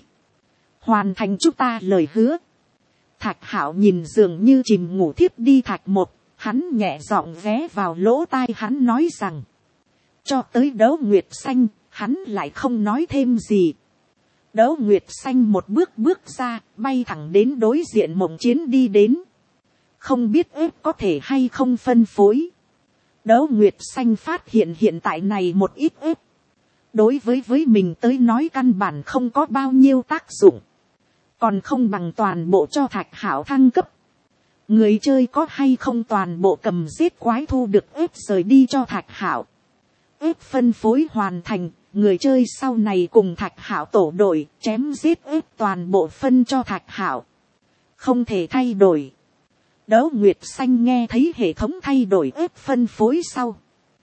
Hoàn thành chúng ta lời hứa. Thạch Hạo nhìn dường như chìm ngủ thiếp đi Thạch một, hắn nhẹ giọng ghé vào lỗ tai hắn nói rằng. Cho tới Đấu Nguyệt Xanh, hắn lại không nói thêm gì. Đấu Nguyệt Xanh một bước bước ra, bay thẳng đến đối diện Mộng Chiến đi đến. Không biết ếp có thể hay không phân phối. Đấu Nguyệt Xanh phát hiện hiện tại này một ít ếp. Đối với với mình tới nói căn bản không có bao nhiêu tác dụng. Còn không bằng toàn bộ cho Thạch Hạo thăng cấp. Người chơi có hay không toàn bộ cầm giết quái thu được ếp rời đi cho Thạch Hạo. Ếp phân phối hoàn thành, người chơi sau này cùng Thạch Hạo tổ đội chém giết ếp toàn bộ phân cho Thạch Hạo. không thể thay đổi. Đỗ Nguyệt Xanh nghe thấy hệ thống thay đổi ếp phân phối sau,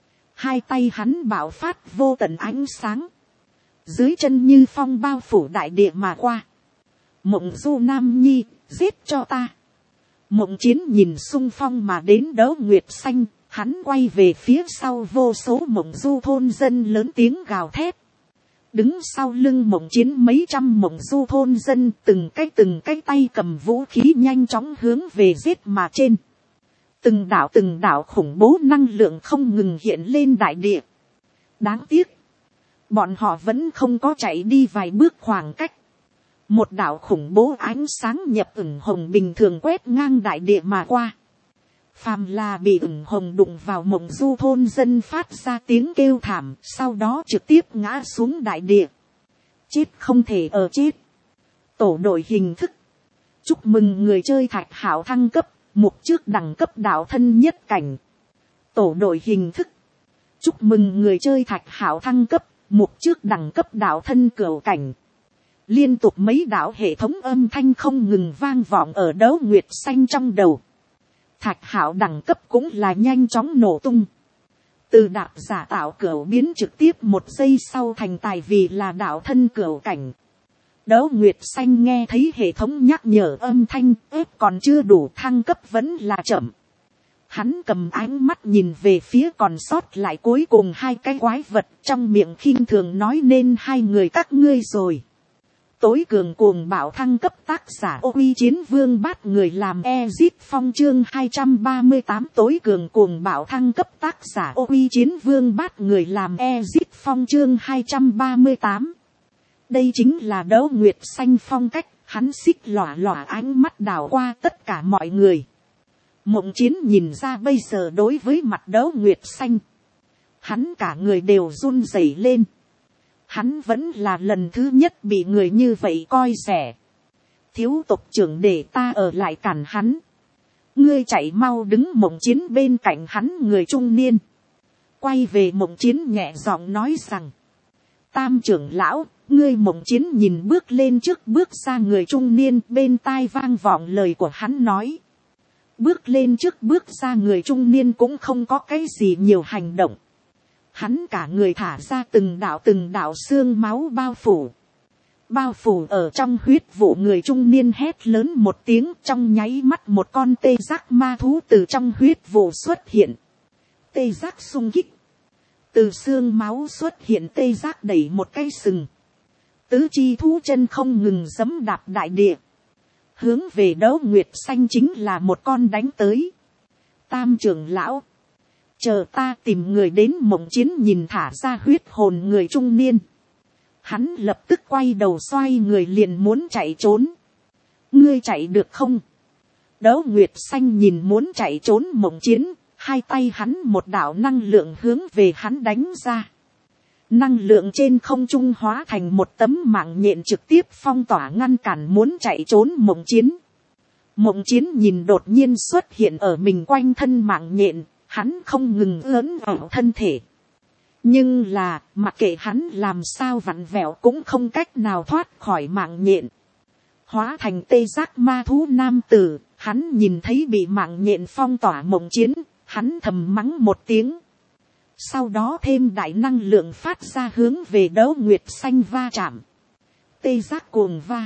hai tay hắn bạo phát vô tận ánh sáng, dưới chân như phong bao phủ đại địa mà qua. Mộng Du Nam Nhi, giết cho ta. Mộng Chiến nhìn xung phong mà đến Đỗ Nguyệt Xanh, hắn quay về phía sau vô số Mộng Du thôn dân lớn tiếng gào thét. Đứng sau lưng Mộng Chiến mấy trăm Mộng Du thôn dân từng cái từng cái tay cầm vũ khí nhanh chóng hướng về giết mà trên. Từng đảo từng đảo khủng bố năng lượng không ngừng hiện lên đại địa. Đáng tiếc, bọn họ vẫn không có chạy đi vài bước khoảng cách. Một đảo khủng bố ánh sáng nhập ửng hồng bình thường quét ngang đại địa mà qua. Phàm là bị ửng hồng đụng vào Mộng Du thôn dân phát ra tiếng kêu thảm, sau đó trực tiếp ngã xuống đại địa. Chết không thể ở chết. Tổ đội hình thức. Chúc mừng người chơi Thạch Hạo thăng cấp, mục trước đẳng cấp đạo thân nhất cảnh. Tổ đội hình thức. Chúc mừng người chơi Thạch Hạo thăng cấp, mục trước đẳng cấp đạo thân cửu cảnh. Liên tục mấy đạo hệ thống âm thanh không ngừng vang vọng ở Đỗ Nguyệt Xanh trong đầu. Thạch Hạo đẳng cấp cũng là nhanh chóng nổ tung. Từ đạo giả tạo cửu biến trực tiếp một giây sau thành tài vì là đạo thân cửu cảnh. Đỗ Nguyệt Xanh nghe thấy hệ thống nhắc nhở âm thanh, ếp còn chưa đủ, thăng cấp vẫn là chậm. Hắn cầm ánh mắt nhìn về phía còn sót lại cuối cùng hai cái quái vật, trong miệng khinh thường nói nên hai người các ngươi rồi. Tối cường cuồng bạo thăng cấp, tác giả Ô Uy Chiến Vương Bát người làm Ezit Phong chương hai trăm ba mươi tám. Tối cường cuồng bạo thăng cấp, tác giả Ô Uy Chiến Vương Bát người làm Ezit Phong chương hai trăm ba mươi tám. Đây chính là Đỗ Nguyệt Xanh phong cách, hắn xích lòa lòa ánh mắt đảo qua tất cả mọi người. Mộng Chiến nhìn ra bây giờ đối với mặt Đỗ Nguyệt Xanh, hắn cả người đều run rẩy lên. Hắn vẫn là lần thứ nhất bị người như vậy coi rẻ. Thiếu tộc trưởng để ta ở lại cản hắn. Ngươi chạy mau, đứng Mộng Chiến bên cạnh hắn người trung niên. Quay về Mộng Chiến nhẹ giọng nói rằng. Tam trưởng lão, ngươi. Mộng Chiến nhìn bước lên trước bước ra người trung niên, bên tai vang vọng lời của hắn nói. Bước lên trước bước ra người trung niên cũng không có cái gì nhiều hành động. Hắn cả người thả ra từng đạo từng đạo xương máu bao phủ. Bao phủ ở trong huyết vụ, người trung niên hét lớn một tiếng, trong nháy mắt một con tê giác ma thú từ trong huyết vụ xuất hiện. Tê giác xung kích. Từ xương máu xuất hiện tê giác đẩy một cái sừng. Tứ chi thú chân không ngừng giẫm đạp đại địa. Hướng về Đỗ Nguyệt Xanh chính là một con đánh tới. Tam trưởng lão. Chờ ta tìm người đến. Mộng Chiến nhìn thả ra huyết hồn người trung niên. Hắn lập tức quay đầu xoay người liền muốn chạy trốn. Ngươi chạy được không? Đỗ Nguyệt Xanh nhìn muốn chạy trốn Mộng Chiến. Hai tay hắn một đạo năng lượng hướng về hắn đánh ra. Năng lượng trên không trung hóa thành một tấm mạng nhện trực tiếp phong tỏa ngăn cản muốn chạy trốn Mộng Chiến. Mộng Chiến nhìn đột nhiên xuất hiện ở mình quanh thân mạng nhện. Hắn không ngừng ớn ẩu thân thể. Nhưng là, mặc kệ hắn làm sao vặn vẹo cũng không cách nào thoát khỏi mạng nhện. Hóa thành tê giác ma thú nam tử, hắn nhìn thấy bị mạng nhện phong tỏa Mộng Chiến, hắn thầm mắng một tiếng. Sau đó thêm đại năng lượng phát ra hướng về Đỗ Nguyệt Xanh va chạm. Tê giác cuồng va.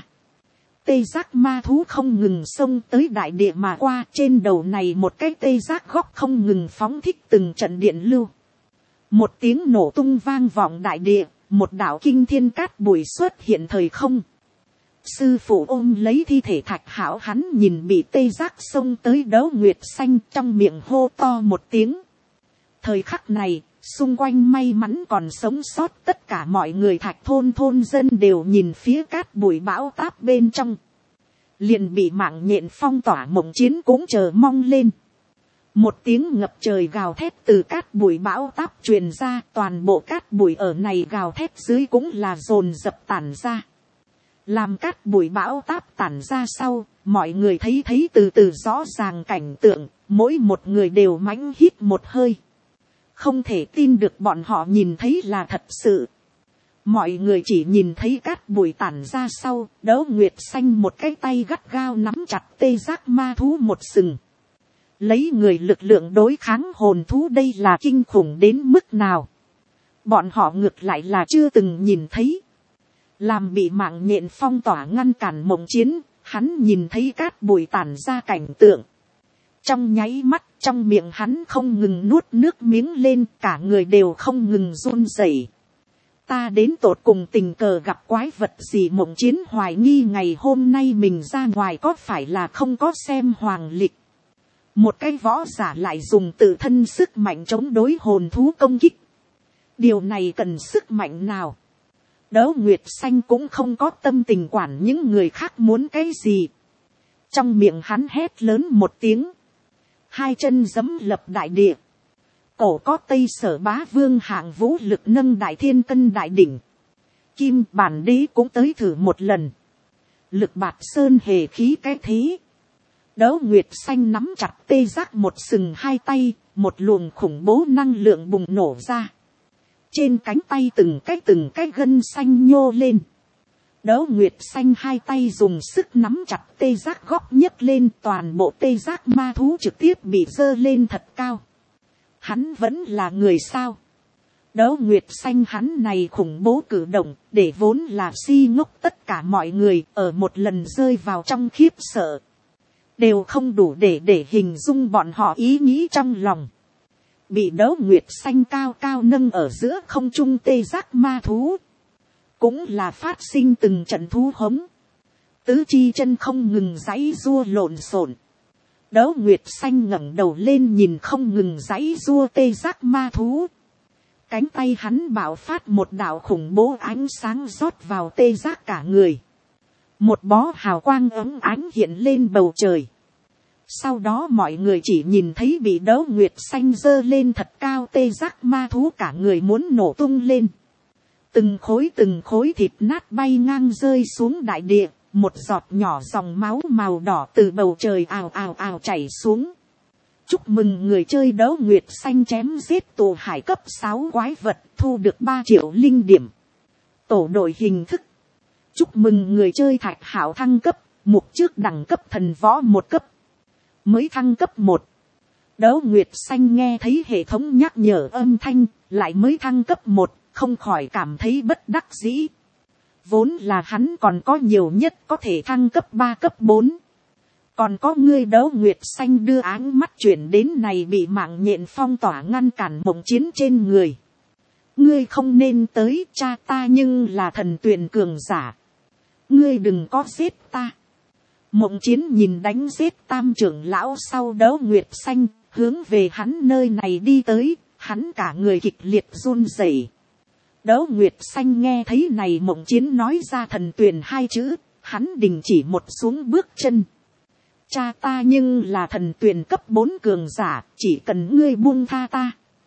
Tê giác ma thú không ngừng xông tới đại địa mà qua, trên đầu này một cái tê giác góc không ngừng phóng thích từng trận điện lưu. Một tiếng nổ tung vang vọng đại địa, một đạo kinh thiên cát bụi xuất hiện thời không. Sư phụ ôm lấy thi thể Thạch Hạo, hắn nhìn bị tê giác xông tới Đỗ Nguyệt Xanh, trong miệng hô to một tiếng. Thời khắc này, xung quanh may mắn còn sống sót tất cả mọi người Thạch thôn thôn dân đều nhìn phía cát bụi bão táp bên trong. Liền bị mạng nhện phong tỏa Mộng Chiến cũng chờ mong lên. Một tiếng ngập trời gào thét từ cát bụi bão táp truyền ra, toàn bộ cát bụi ở này gào thét dưới cũng là dồn dập tản ra. Làm cát bụi bão táp tản ra sau, mọi người thấy thấy từ từ rõ ràng cảnh tượng, mỗi một người đều mãnh hít một hơi. Không thể tin được bọn họ nhìn thấy là thật sự. Mọi người chỉ nhìn thấy cát bụi tản ra sau, Đỗ Nguyệt Xanh một cái tay gắt gao nắm chặt tê giác ma thú một sừng. Lấy người lực lượng đối kháng hồn thú, đây là kinh khủng đến mức nào. Bọn họ ngược lại là chưa từng nhìn thấy. Làm bị mạng nhện phong tỏa ngăn cản Mộng Chiến, hắn nhìn thấy cát bụi tản ra cảnh tượng. Trong nháy mắt, trong miệng hắn không ngừng nuốt nước miếng lên, cả người đều không ngừng run rẩy. Ta đến tột cùng tình cờ gặp quái vật gì? Mộng Chiến hoài nghi ngày hôm nay mình ra ngoài có phải là không có xem hoàng lịch. Một cái võ giả lại dùng tự thân sức mạnh chống đối hồn thú công kích. Điều này cần sức mạnh nào? Đỗ Nguyệt Xanh cũng không có tâm tình quản những người khác muốn cái gì. Trong miệng hắn hét lớn một tiếng. Hai chân giẫm lập đại địa. Cổ có Tây Sở Bá Vương hạng vũ lực nâng đại thiên cân đại đỉnh. Kim Bản Đế cũng tới thử một lần. Lực bạt sơn hề khí cái thế. Đỗ Nguyệt Xanh nắm chặt tê giác một sừng hai tay, một luồng khủng bố năng lượng bùng nổ ra. Trên cánh tay từng cái từng cái gân xanh nhô lên. Đỗ Nguyệt Xanh hai tay dùng sức nắm chặt tê giác góc nhấc lên, toàn bộ tê giác ma thú trực tiếp bị giơ lên thật cao. Hắn vẫn là người sao? Đỗ Nguyệt Xanh hắn này khủng bố cử động, để vốn là si ngốc tất cả mọi người ở một lần rơi vào trong khiếp sợ. Đều không đủ để để hình dung bọn họ ý nghĩ trong lòng. Bị Đỗ Nguyệt Xanh cao cao nâng ở giữa không trung tê giác ma thú. Cũng là phát sinh từng trận thú hống. Tứ chi chân không ngừng giãy giụa lộn xộn. Đỗ Nguyệt Xanh ngẩng đầu lên nhìn không ngừng giãy giụa tê giác ma thú. Cánh tay hắn bạo phát một đạo khủng bố ánh sáng rót vào tê giác cả người. Một bó hào quang ấm ánh hiện lên bầu trời. Sau đó mọi người chỉ nhìn thấy bị Đỗ Nguyệt Xanh giơ lên thật cao tê giác ma thú cả người muốn nổ tung lên. Từng khối từng khối thịt nát bay ngang rơi xuống đại địa. Một giọt nhỏ dòng máu màu đỏ từ bầu trời ào ào ào chảy xuống. Chúc mừng người chơi Đỗ Nguyệt Xanh chém giết tổ hải cấp sáu quái vật, thu được ba triệu linh điểm. Tổ đội hình thức. Chúc mừng người chơi Thạch Hạo thăng cấp, mục trước đẳng cấp thần võ một cấp. Mới thăng cấp một. Đỗ Nguyệt Xanh nghe thấy hệ thống nhắc nhở âm thanh, lại mới thăng cấp một, không khỏi cảm thấy bất đắc dĩ. Vốn là hắn còn có nhiều nhất có thể thăng cấp ba cấp bốn. Còn có ngươi Đỗ Nguyệt Xanh đưa áng mắt chuyển đến này bị mạng nhện phong tỏa ngăn cản Mộng Chiến trên người. Ngươi không nên tới, cha ta nhưng là thần tuyển cường giả. Ngươi đừng có giết ta. Mộng Chiến nhìn đánh giết tam trưởng lão sau Đỗ Nguyệt Xanh, hướng về hắn nơi này đi tới, hắn cả người kịch liệt run rẩy. Đỗ Nguyệt Xanh nghe thấy này Mộng Chiến nói ra thần tuyển hai chữ, hắn đình chỉ một xuống bước chân. Cha ta nhưng là thần tuyển cấp bốn cường giả, chỉ cần ngươi buông tha ta.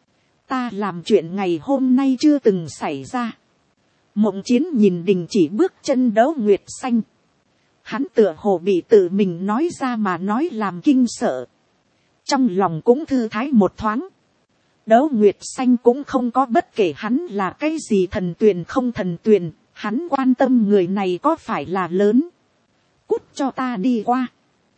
Ta làm chuyện ngày hôm nay chưa từng xảy ra. Mộng Chiến nhìn đình chỉ bước chân Đỗ Nguyệt Xanh. Hắn tựa hồ bị tự mình nói ra mà nói làm kinh sợ. Trong lòng cũng thư thái một thoáng. Đỗ Nguyệt Xanh cũng không có bất kể hắn là cái gì thần tuyển không thần tuyển, hắn quan tâm người này có phải là lớn. Cút cho ta đi qua.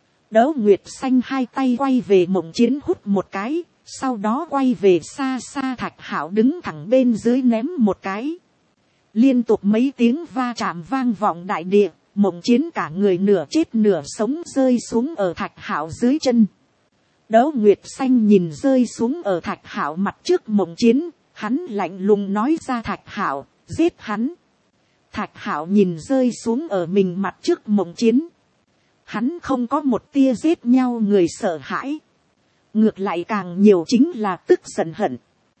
Đỗ Nguyệt Xanh hai tay quay về Mộng Chiến hút một cái, sau đó quay về xa xa Thạch Hạo đứng thẳng bên dưới ném một cái. Liên tục mấy tiếng va chạm vang vọng đại địa, Mộng Chiến cả người nửa chết nửa sống rơi xuống ở Thạch Hạo dưới chân. Đỗ Nguyệt Xanh nhìn rơi xuống ở Thạch Hạo mặt trước Mộng Chiến, hắn lạnh lùng nói ra Thạch Hạo, giết hắn. Thạch Hạo nhìn rơi xuống ở mình mặt trước Mộng Chiến. Hắn không có một tia giết nhau người sợ hãi. Ngược lại càng nhiều chính là tức giận hận.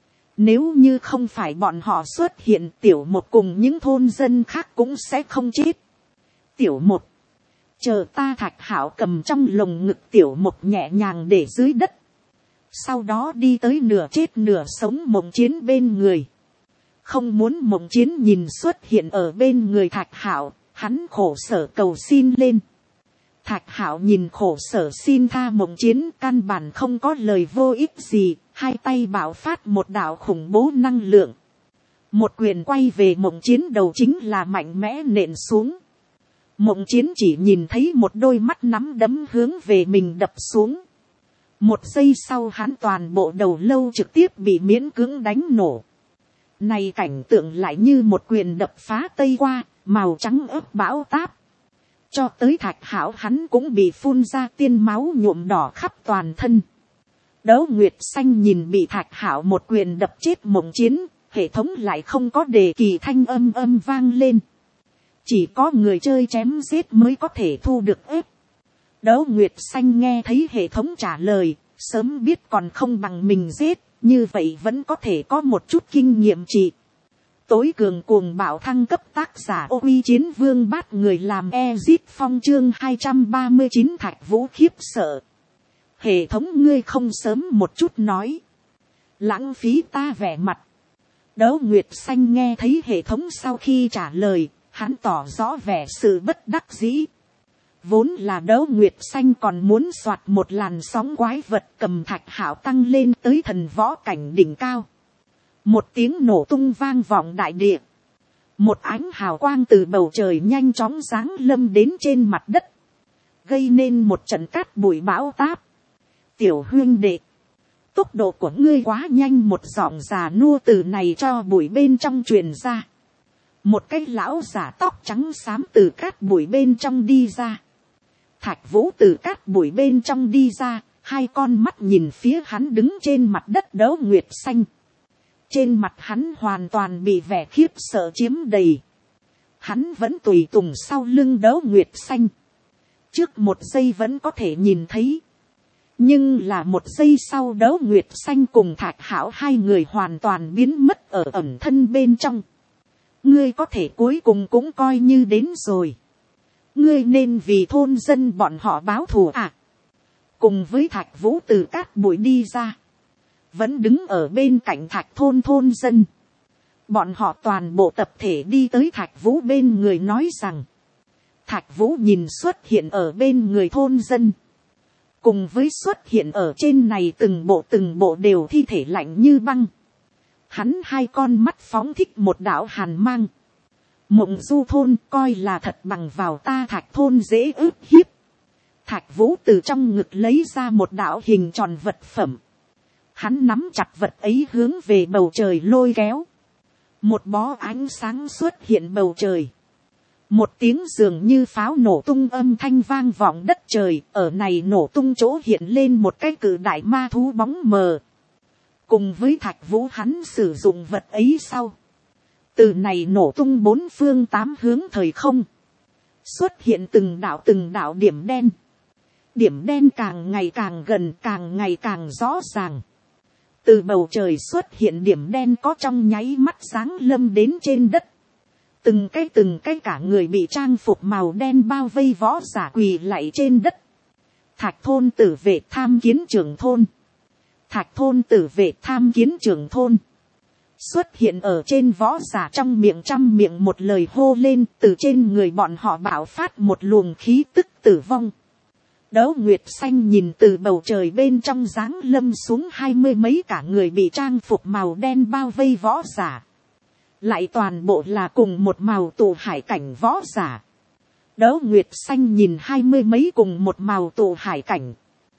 Nếu như không phải bọn họ xuất hiện, Tiểu Một cùng những thôn dân khác cũng sẽ không chết. Tiểu Một. Chờ ta. Thạch Hạo cầm trong lồng ngực Tiểu Một nhẹ nhàng để dưới đất. Sau đó đi tới nửa chết nửa sống Mộng Chiến bên người. Không muốn Mộng Chiến nhìn xuất hiện ở bên người Thạch Hạo, hắn khổ sở cầu xin lên. Thạch Hạo nhìn khổ sở xin tha Mộng Chiến, căn bản không có lời vô ích gì, hai tay bạo phát một đạo khủng bố năng lượng. một quyền quay về Mộng Chiến đầu chính là mạnh mẽ nện xuống. Mộng Chiến chỉ nhìn thấy một đôi mắt nắm đấm hướng về mình đập xuống. Một giây sau hắn toàn bộ đầu lâu trực tiếp bị miễn cưỡng đánh nổ. Này cảnh tượng lại như một quyền đập phá Tây qua, màu trắng ớt bão táp. Cho tới Thạch Hạo hắn cũng bị phun ra tiên máu nhuộm đỏ khắp toàn thân. Đấu Nguyệt Xanh nhìn bị Thạch Hạo một quyền đập chết Mộng Chiến, hệ thống lại không có đề kỳ thanh âm âm vang lên. Chỉ có người chơi chém giết mới có thể thu được ếp. Đấu Nguyệt Xanh nghe thấy hệ thống trả lời, sớm biết còn không bằng mình giết, như vậy vẫn có thể có một chút kinh nghiệm trị. Tối cường cuồng bạo thăng cấp tác giả Ô Uy Chiến Vương bắt người làm Ezit Phong chương hai trăm ba mươi chín Thạch Vũ khiếp sợ. Hệ thống ngươi không sớm một chút nói. Lãng phí ta vẻ mặt. Đấu Nguyệt Xanh nghe thấy hệ thống sau khi trả lời, hắn tỏ rõ vẻ sự bất đắc dĩ. Vốn là Đấu Nguyệt Xanh còn muốn soạt một làn sóng quái vật cầm Thạch Hạo tăng lên tới thần võ cảnh đỉnh cao. Một tiếng nổ tung vang vọng đại địa. Một ánh hào quang từ bầu trời nhanh chóng giáng lâm đến trên mặt đất. Gây nên một trận cát bụi bão táp. Tiểu huynh đệ. Tốc độ của ngươi quá nhanh, một giọng già nua từ này cho bụi bên trong truyền ra. Một cái lão giả tóc trắng xám từ cát bụi bên trong đi ra. Thạch Vũ từ cát bụi bên trong đi ra, hai con mắt nhìn phía hắn đứng trên mặt đất Đấu Nguyệt Xanh. Trên mặt hắn hoàn toàn bị vẻ khiếp sợ chiếm đầy. Hắn vẫn tùy tùng sau lưng Đấu Nguyệt Xanh. Trước một giây vẫn có thể nhìn thấy. Nhưng là một giây sau Đấu Nguyệt Xanh cùng Thạch Hạo hai người hoàn toàn biến mất ở ẩn thân bên trong. Ngươi có thể cuối cùng cũng coi như đến rồi. Ngươi nên vì thôn dân bọn họ báo thù à. Cùng với Thạch Vũ từ cát bụi đi ra. Vẫn đứng ở bên cạnh Thạch thôn thôn dân. Bọn họ toàn bộ tập thể đi tới Thạch Vũ bên người nói rằng. Thạch Vũ nhìn xuất hiện ở bên người thôn dân. Cùng với xuất hiện ở trên này từng bộ từng bộ đều thi thể lạnh như băng. Hắn hai con mắt phóng thích một đạo hàn mang. Mộng Du thôn coi là thật bằng vào ta Thạch thôn dễ ức hiếp. Thạch Vũ từ trong ngực lấy ra một đạo hình tròn vật phẩm. Hắn nắm chặt vật ấy hướng về bầu trời lôi kéo. Một bó ánh sáng xuất hiện bầu trời. Một tiếng dường như pháo nổ tung âm thanh vang vọng đất trời. Ở này nổ tung chỗ hiện lên một cái cự đại ma thú bóng mờ. Cùng với Thạch Vũ hắn sử dụng vật ấy sau. Từ này nổ tung bốn phương tám hướng thời không. Xuất hiện từng đạo từng đạo điểm đen. Điểm đen càng ngày càng gần, càng ngày càng rõ ràng. Từ bầu trời xuất hiện điểm đen có trong nháy mắt giáng lâm đến trên đất. Từng cái từng cái cả người bị trang phục màu đen bao vây võ giả quỳ lạy trên đất. Thạch thôn tử vệ tham kiến trưởng thôn. Thạch thôn tử vệ tham kiến trưởng thôn. Xuất hiện ở trên võ giả trong miệng trăm miệng một lời hô lên, từ trên người bọn họ bạo phát một luồng khí tức tử vong. Đấu Nguyệt Xanh nhìn từ bầu trời bên trong giáng lâm xuống hai mươi mấy cả người bị trang phục màu đen bao vây võ giả. Lại toàn bộ là cùng một màu tụ hải cảnh võ giả. Đấu Nguyệt Xanh nhìn hai mươi mấy cùng một màu tụ hải cảnh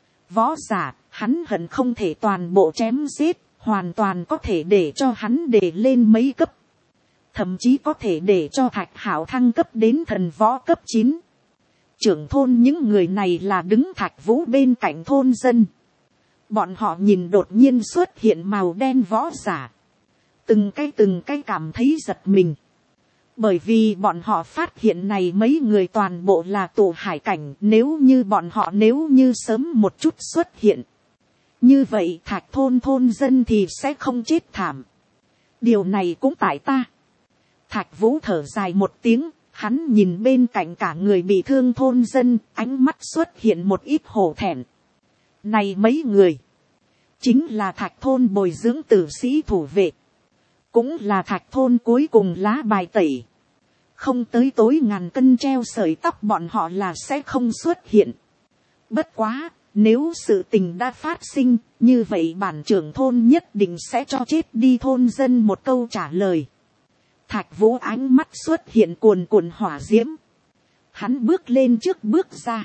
võ giả, hắn hận không thể toàn bộ chém giết, hoàn toàn có thể để cho hắn để lên mấy cấp. Thậm chí có thể để cho Thạch Hạo thăng cấp đến thần võ cấp chín. Trưởng thôn những người này là đứng Thạch Vũ bên cạnh thôn dân. Bọn họ nhìn đột nhiên xuất hiện màu đen võ giả. Từng cái từng cái cảm thấy giật mình. Bởi vì bọn họ phát hiện này mấy người toàn bộ là tụ hải cảnh. Nếu như bọn họ nếu như sớm một chút xuất hiện. Như vậy Thạch thôn thôn dân thì sẽ không chết thảm. Điều này cũng tại ta. Thạch Vũ thở dài một tiếng. Hắn nhìn bên cạnh cả người bị thương thôn dân, ánh mắt xuất hiện một ít hổ thẹn. Này mấy người, chính là Thạch thôn bồi dưỡng tử sĩ thủ vệ. Cũng là Thạch thôn cuối cùng lá bài tẩy. Không tới tối ngàn cân treo sợi tóc bọn họ là sẽ không xuất hiện. Bất quá, nếu sự tình đã phát sinh, như vậy bản trưởng thôn nhất định sẽ cho chết đi thôn dân một câu trả lời. Thạch Vũ ánh mắt xuất hiện cuồn cuộn hỏa diễm. Hắn bước lên trước bước ra.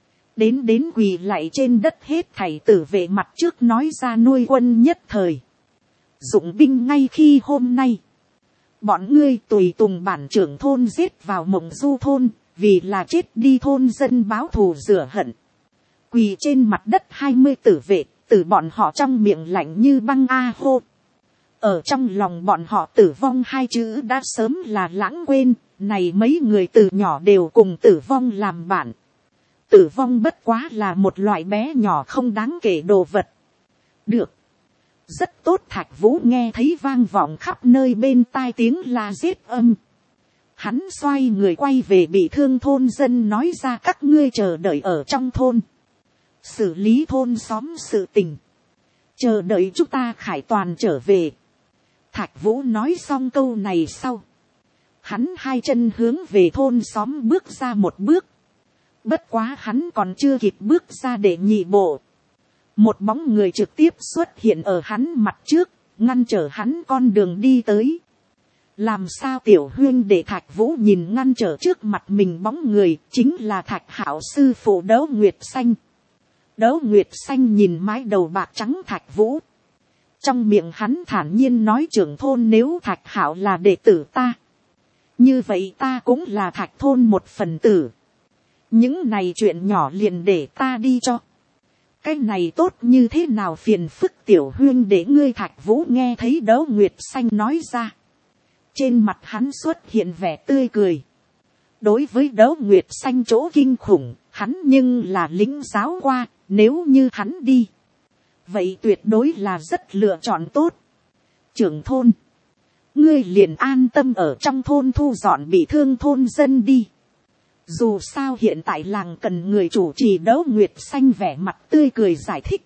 Đến đến quỳ lạy trên đất hết thảy tử vệ mặt trước nói ra nuôi quân nhất thời. Dụng binh ngay khi hôm nay. Bọn ngươi tùy tùng bản trưởng thôn giết vào Mộng Du thôn. Vì là chết đi thôn dân báo thù rửa hận. Quỳ trên mặt đất hai mươi tử vệ. Từ bọn họ trong miệng lạnh như băng a hô. Ở trong lòng bọn họ tử vong hai chữ đã sớm là lãng quên. Này mấy người từ nhỏ đều cùng tử vong làm bạn. Tử vong bất quá là một loại bé nhỏ không đáng kể đồ vật. Được. Rất tốt. Thạch Vũ nghe thấy vang vọng khắp nơi bên tai tiếng la giết âm. Hắn xoay người quay về bị thương thôn dân nói ra các ngươi chờ đợi ở trong thôn. Xử lý thôn xóm sự tình. Chờ đợi chúng ta khải toàn trở về. Thạch Vũ nói xong câu này sau. Hắn hai chân hướng về thôn xóm bước ra một bước. Bất quá hắn còn chưa kịp bước ra để nhị bộ. Một bóng người trực tiếp xuất hiện ở hắn mặt trước, ngăn trở hắn con đường đi tới. Làm sao Tiểu Huyên để Thạch Vũ nhìn ngăn trở trước mặt mình bóng người, chính là Thạch Hạo sư phụ Đấu Nguyệt Xanh. Đấu Nguyệt Xanh nhìn mái đầu bạc trắng Thạch Vũ. Trong miệng hắn thản nhiên nói trưởng thôn nếu Thạch Hạo là đệ tử ta. Như vậy ta cũng là Thạch thôn một phần tử. Những này chuyện nhỏ liền để ta đi cho. Cái này tốt như thế nào phiền phức Tiểu Huyên để ngươi. Thạch Vũ nghe thấy Đấu Nguyệt Xanh nói ra. Trên mặt hắn xuất hiện vẻ tươi cười. Đối với Đấu Nguyệt Xanh chỗ kinh khủng, hắn nhưng là lĩnh giáo qua, nếu như hắn đi. Vậy tuyệt đối là rất lựa chọn tốt. Trưởng thôn. Ngươi liền an tâm ở trong thôn thu dọn bị thương thôn dân đi. Dù sao hiện tại làng cần người chủ trì. Đấu Nguyệt Xanh vẻ mặt tươi cười giải thích.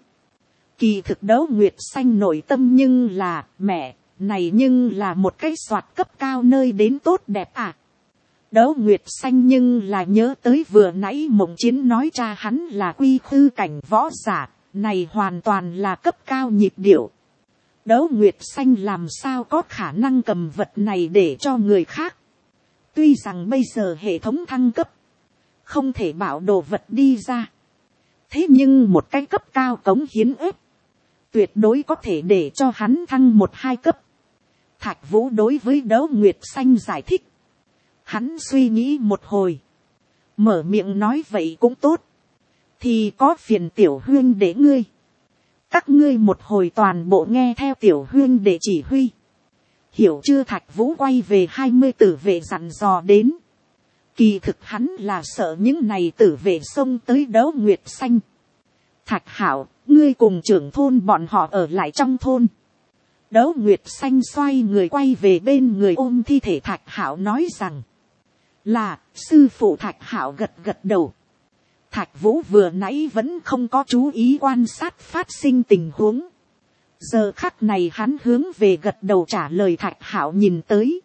Kỳ thực Đấu Nguyệt Xanh nội tâm nhưng là mẹ. Này nhưng là một cái soạt cấp cao nơi đến tốt đẹp à. Đấu Nguyệt Xanh nhưng là nhớ tới vừa nãy Mộng Chiến nói cha hắn là quy khư cảnh võ giả. Này hoàn toàn là cấp cao nhịp điệu. Đấu Nguyệt Xanh làm sao có khả năng cầm vật này để cho người khác. Tuy rằng bây giờ hệ thống thăng cấp. Không thể bảo đồ vật đi ra. Thế nhưng một cái cấp cao cống hiến ếp. Tuyệt đối có thể để cho hắn thăng một hai cấp. Thạch Vũ đối với Đấu Nguyệt Xanh giải thích. Hắn suy nghĩ một hồi. Mở miệng nói vậy cũng tốt. Thì có phiền Tiểu Huyên để ngươi. Các ngươi một hồi toàn bộ nghe theo Tiểu Huyên để chỉ huy. Hiểu chưa. Thạch Vũ quay về hai mươi tử vệ dặn dò đến. Kỳ thực hắn là sợ những này tử vệ xông tới Đấu Nguyệt Xanh. Thạch Hạo, ngươi cùng trưởng thôn bọn họ ở lại trong thôn. Đấu Nguyệt Xanh xoay người quay về bên người ôm thi thể Thạch Hạo nói rằng. Là, sư phụ. Thạch Hạo gật gật đầu. Thạch Vũ vừa nãy vẫn không có chú ý quan sát phát sinh tình huống. Giờ khắc này hắn hướng về gật đầu trả lời. Thạch Hạo nhìn tới.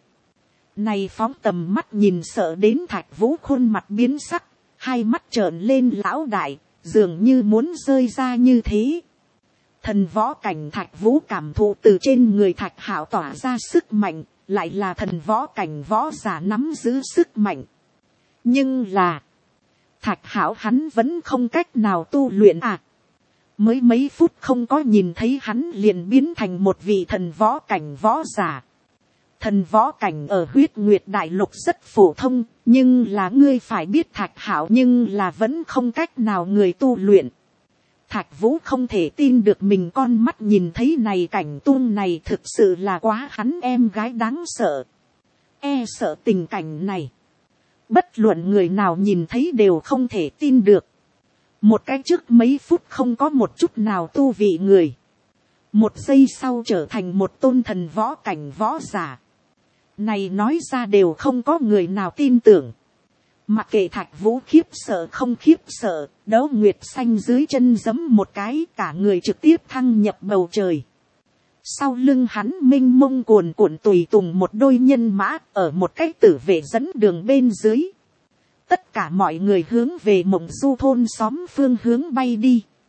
Này phóng tầm mắt nhìn sợ đến Thạch Vũ khuôn mặt biến sắc. Hai mắt trợn lên lão đại, dường như muốn rơi ra như thế. Thần võ cảnh Thạch Vũ cảm thụ từ trên người Thạch Hạo tỏa ra sức mạnh. Lại là thần võ cảnh võ giả nắm giữ sức mạnh. Nhưng là. Thạch Hạo hắn vẫn không cách nào tu luyện à. Mới mấy phút không có nhìn thấy hắn liền biến thành một vị thần võ cảnh võ giả. Thần võ cảnh ở Huyết Nguyệt Đại Lục rất phổ thông. Nhưng là ngươi phải biết Thạch Hạo nhưng là vẫn không cách nào người tu luyện. Thạch Vũ không thể tin được mình con mắt nhìn thấy này cảnh tuông này thực sự là quá hắn em gái đáng sợ. E sợ tình cảnh này. Bất luận người nào nhìn thấy đều không thể tin được. Một cái trước mấy phút không có một chút nào tu vị người. Một giây sau trở thành một tôn thần võ cảnh võ giả. Này nói ra đều không có người nào tin tưởng. Mặc kệ Thạch Vũ khiếp sợ không khiếp sợ, Đấu Nguyệt Xanh dưới chân giẫm một cái cả người trực tiếp thăng nhập bầu trời. Sau lưng hắn mênh mông cuồn cuộn tùy tùng một đôi nhân mã ở một cái tử vệ dẫn đường bên dưới. Tất cả mọi người hướng về Mộng Du thôn xóm phương hướng bay đi.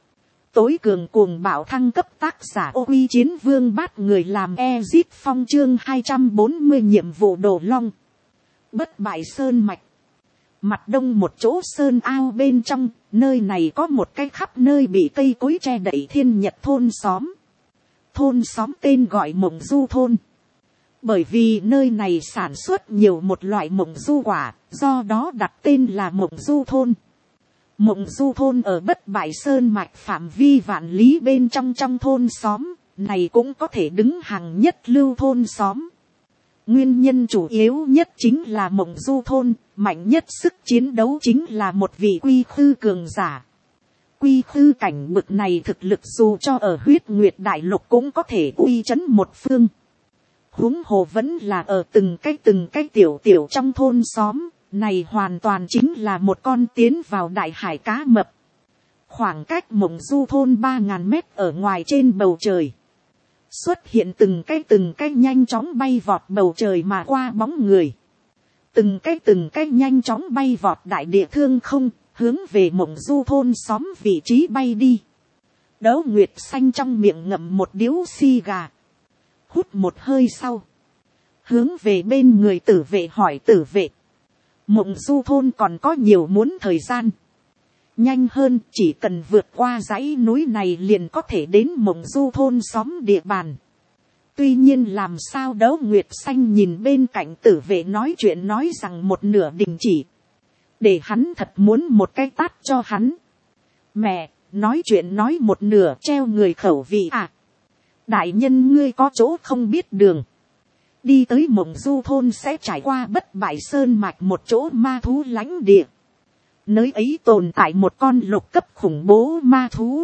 Tối cường cuồng bạo thăng cấp tác giả ô uy chiến vương bát người làm Ezit Phong chương hai trăm bốn mươi nhiệm vụ đồ long. Bất bại sơn mạch. Mặt đông một chỗ sơn ao bên trong, nơi này có một cái khắp nơi bị cây cối che đậy thiên nhật thôn xóm. Thôn xóm tên gọi Mộng Du thôn. Bởi vì nơi này sản xuất nhiều một loại mộng du quả, do đó đặt tên là Mộng Du thôn. Mộng Du thôn ở Bất Bại Sơn mạch phạm vi vạn lý bên trong trong thôn xóm, này cũng có thể đứng hàng nhất lưu thôn xóm. Nguyên nhân chủ yếu nhất chính là Mộng Du thôn, mạnh nhất sức chiến đấu chính là một vị quy khư cường giả. Quy khư cảnh bực này thực lực dù cho ở Huyết Nguyệt Đại Lục cũng có thể uy chấn một phương. Huống hồ vẫn là ở từng cái từng cái tiểu tiểu trong thôn xóm, này hoàn toàn chính là một con tiến vào đại hải cá mập. Khoảng cách Mộng Du thôn ba ngàn mét ở ngoài trên bầu trời. Xuất hiện từng cái từng cái nhanh chóng bay vọt bầu trời mà qua bóng người. Từng cái từng cái nhanh chóng bay vọt đại địa thương không, hướng về Mộng Du thôn xóm vị trí bay đi. Đấu Nguyệt Xanh trong miệng ngậm một điếu xì gà. Hút một hơi sau. Hướng về bên người tử vệ hỏi tử vệ. Mộng Du thôn còn có nhiều muốn thời gian. Nhanh hơn, chỉ cần vượt qua dãy núi này liền có thể đến Mộng Du thôn xóm địa bàn. Tuy nhiên làm sao Đấu Nguyệt Xanh nhìn bên cạnh tử vệ nói chuyện nói rằng một nửa đình chỉ. Để hắn thật muốn một cái tát cho hắn. Mẹ, nói chuyện nói một nửa treo người khẩu vị à. Đại nhân ngươi có chỗ không biết đường. Đi tới Mộng Du thôn sẽ trải qua Bất Bại Sơn mạch một chỗ ma thú lãnh địa. Nơi ấy tồn tại một con lục cấp khủng bố ma thú.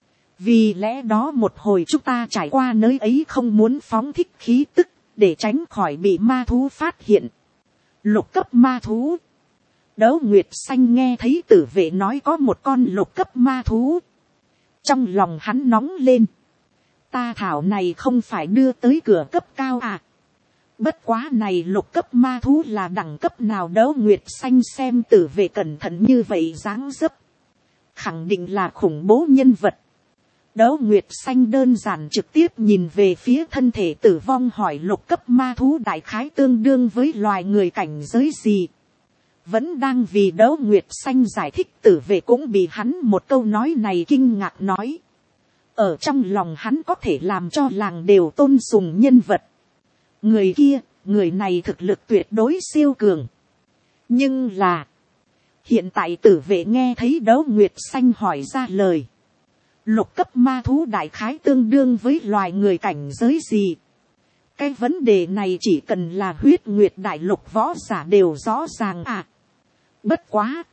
Vì lẽ đó một hồi chúng ta trải qua nơi ấy không muốn phóng thích khí tức, để tránh khỏi bị ma thú phát hiện. Lục cấp ma thú. Đấu Nguyệt Xanh nghe thấy tử vệ nói có một con lục cấp ma thú. Trong lòng hắn nóng lên. Ta thảo này không phải đưa tới cửa cấp cao à. Bất quá này lục cấp ma thú là đẳng cấp nào Đấu Nguyệt Xanh xem tử vệ cẩn thận như vậy dáng dấp. Khẳng định là khủng bố nhân vật. Đấu Nguyệt Xanh đơn giản trực tiếp nhìn về phía thân thể tử vong hỏi lục cấp ma thú đại khái tương đương với loài người cảnh giới gì. Vẫn đang vì Đấu Nguyệt Xanh giải thích tử vệ cũng bị hắn một câu nói này kinh ngạc nói. Ở trong lòng hắn có thể làm cho làng đều tôn sùng nhân vật. Người kia, người này thực lực tuyệt đối siêu cường. Nhưng là, hiện tại tử vệ nghe thấy Đấu Nguyệt Xanh hỏi ra lời. Lục cấp ma thú đại khái tương đương với loài người cảnh giới gì? Cái vấn đề này chỉ cần là Huyết Nguyệt Đại Lục võ giả đều rõ ràng à. Bất quá.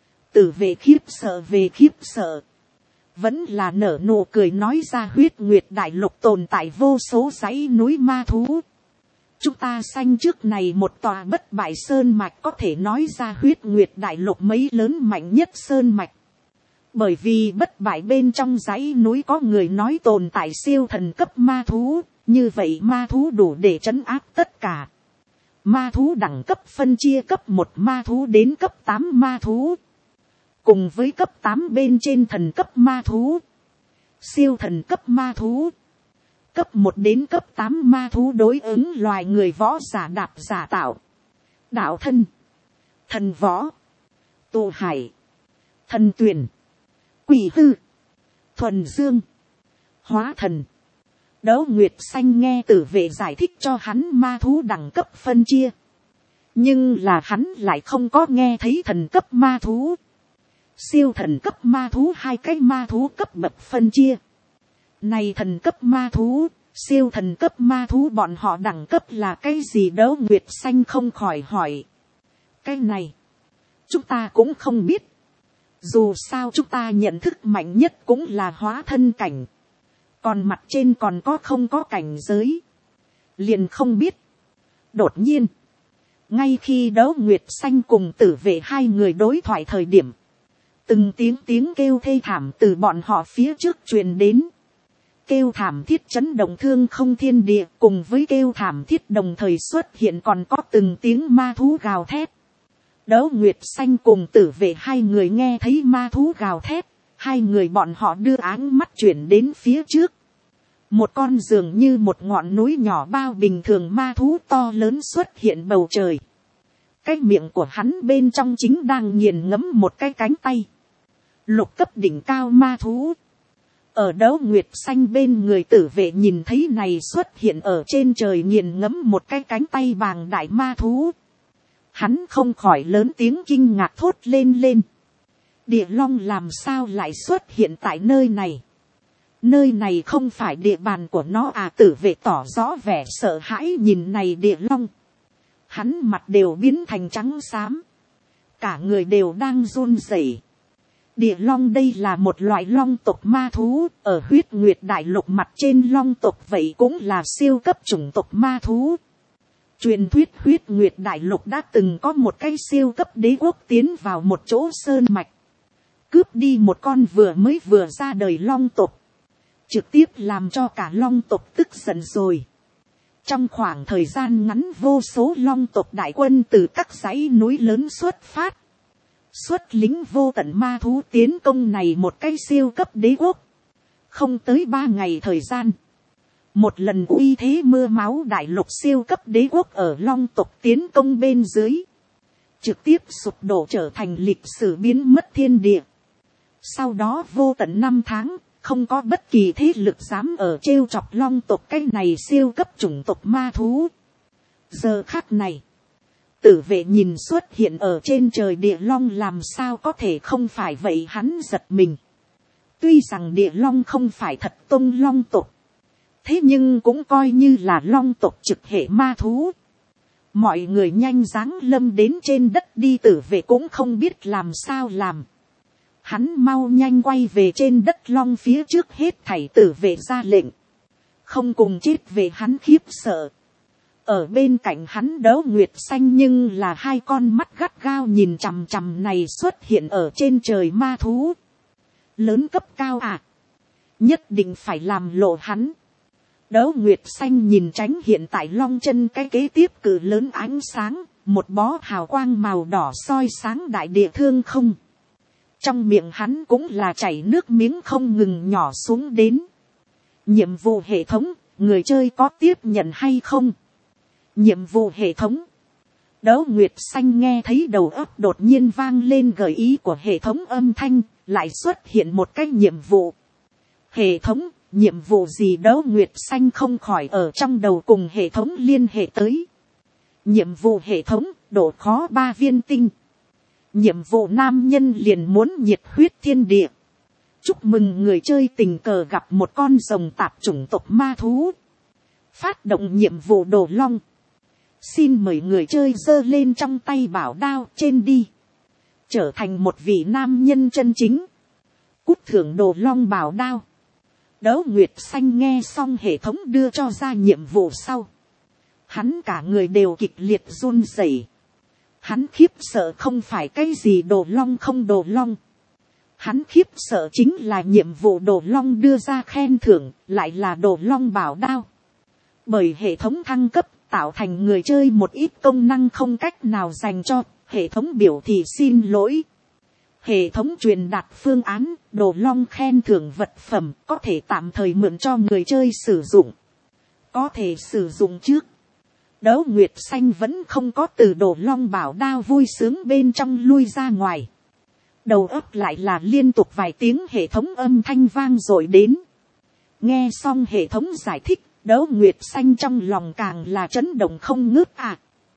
Tử vệ khiếp sợ về khiếp sợ. Vẫn là nở nụ cười nói ra Huyết Nguyệt Đại Lục tồn tại vô số dãy núi ma thú. Chúng ta sanh trước này một tòa Bất Bại Sơn mạch có thể nói ra Huyết Nguyệt Đại Lục mấy lớn mạnh nhất Sơn mạch. Bởi vì Bất Bại bên trong dãy núi có người nói tồn tại siêu thần cấp ma thú, như vậy ma thú đủ để trấn áp tất cả. Ma thú đẳng cấp phân chia cấp một ma thú đến cấp tám ma thú. Cùng với cấp tám bên trên thần cấp ma thú. Siêu thần cấp ma thú. Cấp một đến cấp tám ma thú đối ứng loài người võ giả đạp giả tạo. Đạo thân. Thần võ. Tù hải. Thần tuyển. Quỷ hư. Thuần dương. Hóa thần. Đấu Nguyệt Xanh nghe tử vệ giải thích cho hắn ma thú đẳng cấp phân chia. Nhưng là hắn lại không có nghe thấy thần cấp ma thú. Siêu thần cấp ma thú hai cái ma thú cấp bậc phân chia. Này thần cấp ma thú, siêu thần cấp ma thú bọn họ đẳng cấp là cái gì Đấu Nguyệt Xanh không khỏi hỏi. Cái này, chúng ta cũng không biết. Dù sao chúng ta nhận thức mạnh nhất cũng là hóa thân cảnh. Còn mặt trên còn có không có cảnh giới. Liền không biết. Đột nhiên. Ngay khi Đấu Nguyệt Xanh cùng tử vệ hai người đối thoại thời điểm. Từng tiếng tiếng kêu thê thảm từ bọn họ phía trước truyền đến. Kêu thảm thiết chấn động thương không thiên địa cùng với kêu thảm thiết đồng thời xuất hiện còn có từng tiếng ma thú gào thét. Đấu Nguyệt Xanh cùng tử vệ hai người nghe thấy ma thú gào thét, Hai người bọn họ đưa áng mắt chuyển đến phía trước. Một con dường như một ngọn núi nhỏ bao bình thường ma thú to lớn xuất hiện bầu trời. Cái miệng của hắn bên trong chính đang nghiền ngẫm một cái cánh tay. Lục cấp đỉnh cao ma thú. Ở Đấu Nguyệt Xanh bên người tử vệ nhìn thấy này xuất hiện ở trên trời nghiền ngẫm một cái cánh tay bàng đại ma thú. Hắn không khỏi lớn tiếng kinh ngạc thốt lên lên. Địa long làm sao lại xuất hiện tại nơi này? Nơi này không phải địa bàn của nó à? Tử vệ tỏ rõ vẻ sợ hãi nhìn này địa long. Hắn mặt đều biến thành trắng xám. Cả người đều đang run rẩy. Địa long đây là một loại long tộc ma thú. Ở huyết nguyệt đại lục mặt trên long tộc vậy cũng là siêu cấp chủng tộc ma thú. Truyền thuyết huyết nguyệt đại lục đã từng có một cái siêu cấp đế quốc tiến vào một chỗ sơn mạch. Cướp đi một con vừa mới vừa ra đời long tộc. Trực tiếp làm cho cả long tộc tức giận rồi. Trong khoảng thời gian ngắn vô số long tộc đại quân từ các dãy núi lớn xuất phát. Xuất lính vô tận ma thú tiến công này một cái siêu cấp đế quốc. Không tới ba ngày thời gian. Một lần uy thế mưa máu đại lục siêu cấp đế quốc ở long tộc tiến công bên dưới. Trực tiếp sụp đổ trở thành lịch sử biến mất thiên địa. Sau đó vô tận năm tháng. Không có bất kỳ thế lực dám ở trêu chọc long tộc cái này siêu cấp chủng tộc ma thú. Giờ khắc này. Tử vệ nhìn xuất hiện ở trên trời địa long làm sao có thể không phải vậy hắn giật mình. Tuy rằng địa long không phải thật tôn long tộc. Thế nhưng cũng coi như là long tộc trực hệ ma thú. Mọi người nhanh dáng lâm đến trên đất đi tử vệ cũng không biết làm sao làm. Hắn mau nhanh quay về trên đất long phía trước hết thảy tử vệ ra lệnh. Không cùng chết về hắn khiếp sợ. Ở bên cạnh hắn Đấu Nguyệt Xanh nhưng là hai con mắt gắt gao nhìn chằm chằm này xuất hiện ở trên trời ma thú. Lớn cấp cao à. Nhất định phải làm lộ hắn. Đấu Nguyệt Xanh nhìn tránh hiện tại long chân cái kế tiếp cử lớn ánh sáng. Một bó hào quang màu đỏ soi sáng đại địa thương không. Trong miệng hắn cũng là chảy nước miếng không ngừng nhỏ xuống đến. Nhiệm vụ hệ thống, người chơi có tiếp nhận hay không? Nhiệm vụ hệ thống. Đấu Nguyệt Xanh nghe thấy đầu óc đột nhiên vang lên gợi ý của hệ thống âm thanh, lại xuất hiện một cái nhiệm vụ. Hệ thống, nhiệm vụ gì? Đấu Nguyệt Xanh không khỏi ở trong đầu cùng hệ thống liên hệ tới. Nhiệm vụ hệ thống, độ khó ba viên tinh. Nhiệm vụ nam nhân liền muốn nhiệt huyết thiên địa. Chúc mừng người chơi tình cờ gặp một con rồng tạp chủng tộc ma thú. Phát động nhiệm vụ đồ long. Xin mời người chơi giơ lên trong tay bảo đao trên đi. Trở thành một vị nam nhân chân chính. Cút thưởng đồ long bảo đao. Đấu Nguyệt Xanh nghe xong hệ thống đưa cho ra nhiệm vụ sau. Hắn cả người đều kịch liệt run rẩy. Hắn khiếp sợ không phải cái gì đồ long không đồ long. Hắn khiếp sợ chính là nhiệm vụ đồ long đưa ra khen thưởng, lại là đồ long bảo đao. Bởi hệ thống thăng cấp, tạo thành người chơi một ít công năng không cách nào dành cho, hệ thống biểu thị xin lỗi. Hệ thống truyền đạt phương án, đồ long khen thưởng vật phẩm, có thể tạm thời mượn cho người chơi sử dụng. Có thể sử dụng trước. Đấu Nguyệt Xanh vẫn không có từ đồ long bảo đao vui sướng bên trong lui ra ngoài. Đầu óc lại là liên tục vài tiếng hệ thống âm thanh vang dội đến. Nghe xong hệ thống giải thích, Đấu Nguyệt Xanh trong lòng càng là chấn động không ngớt à.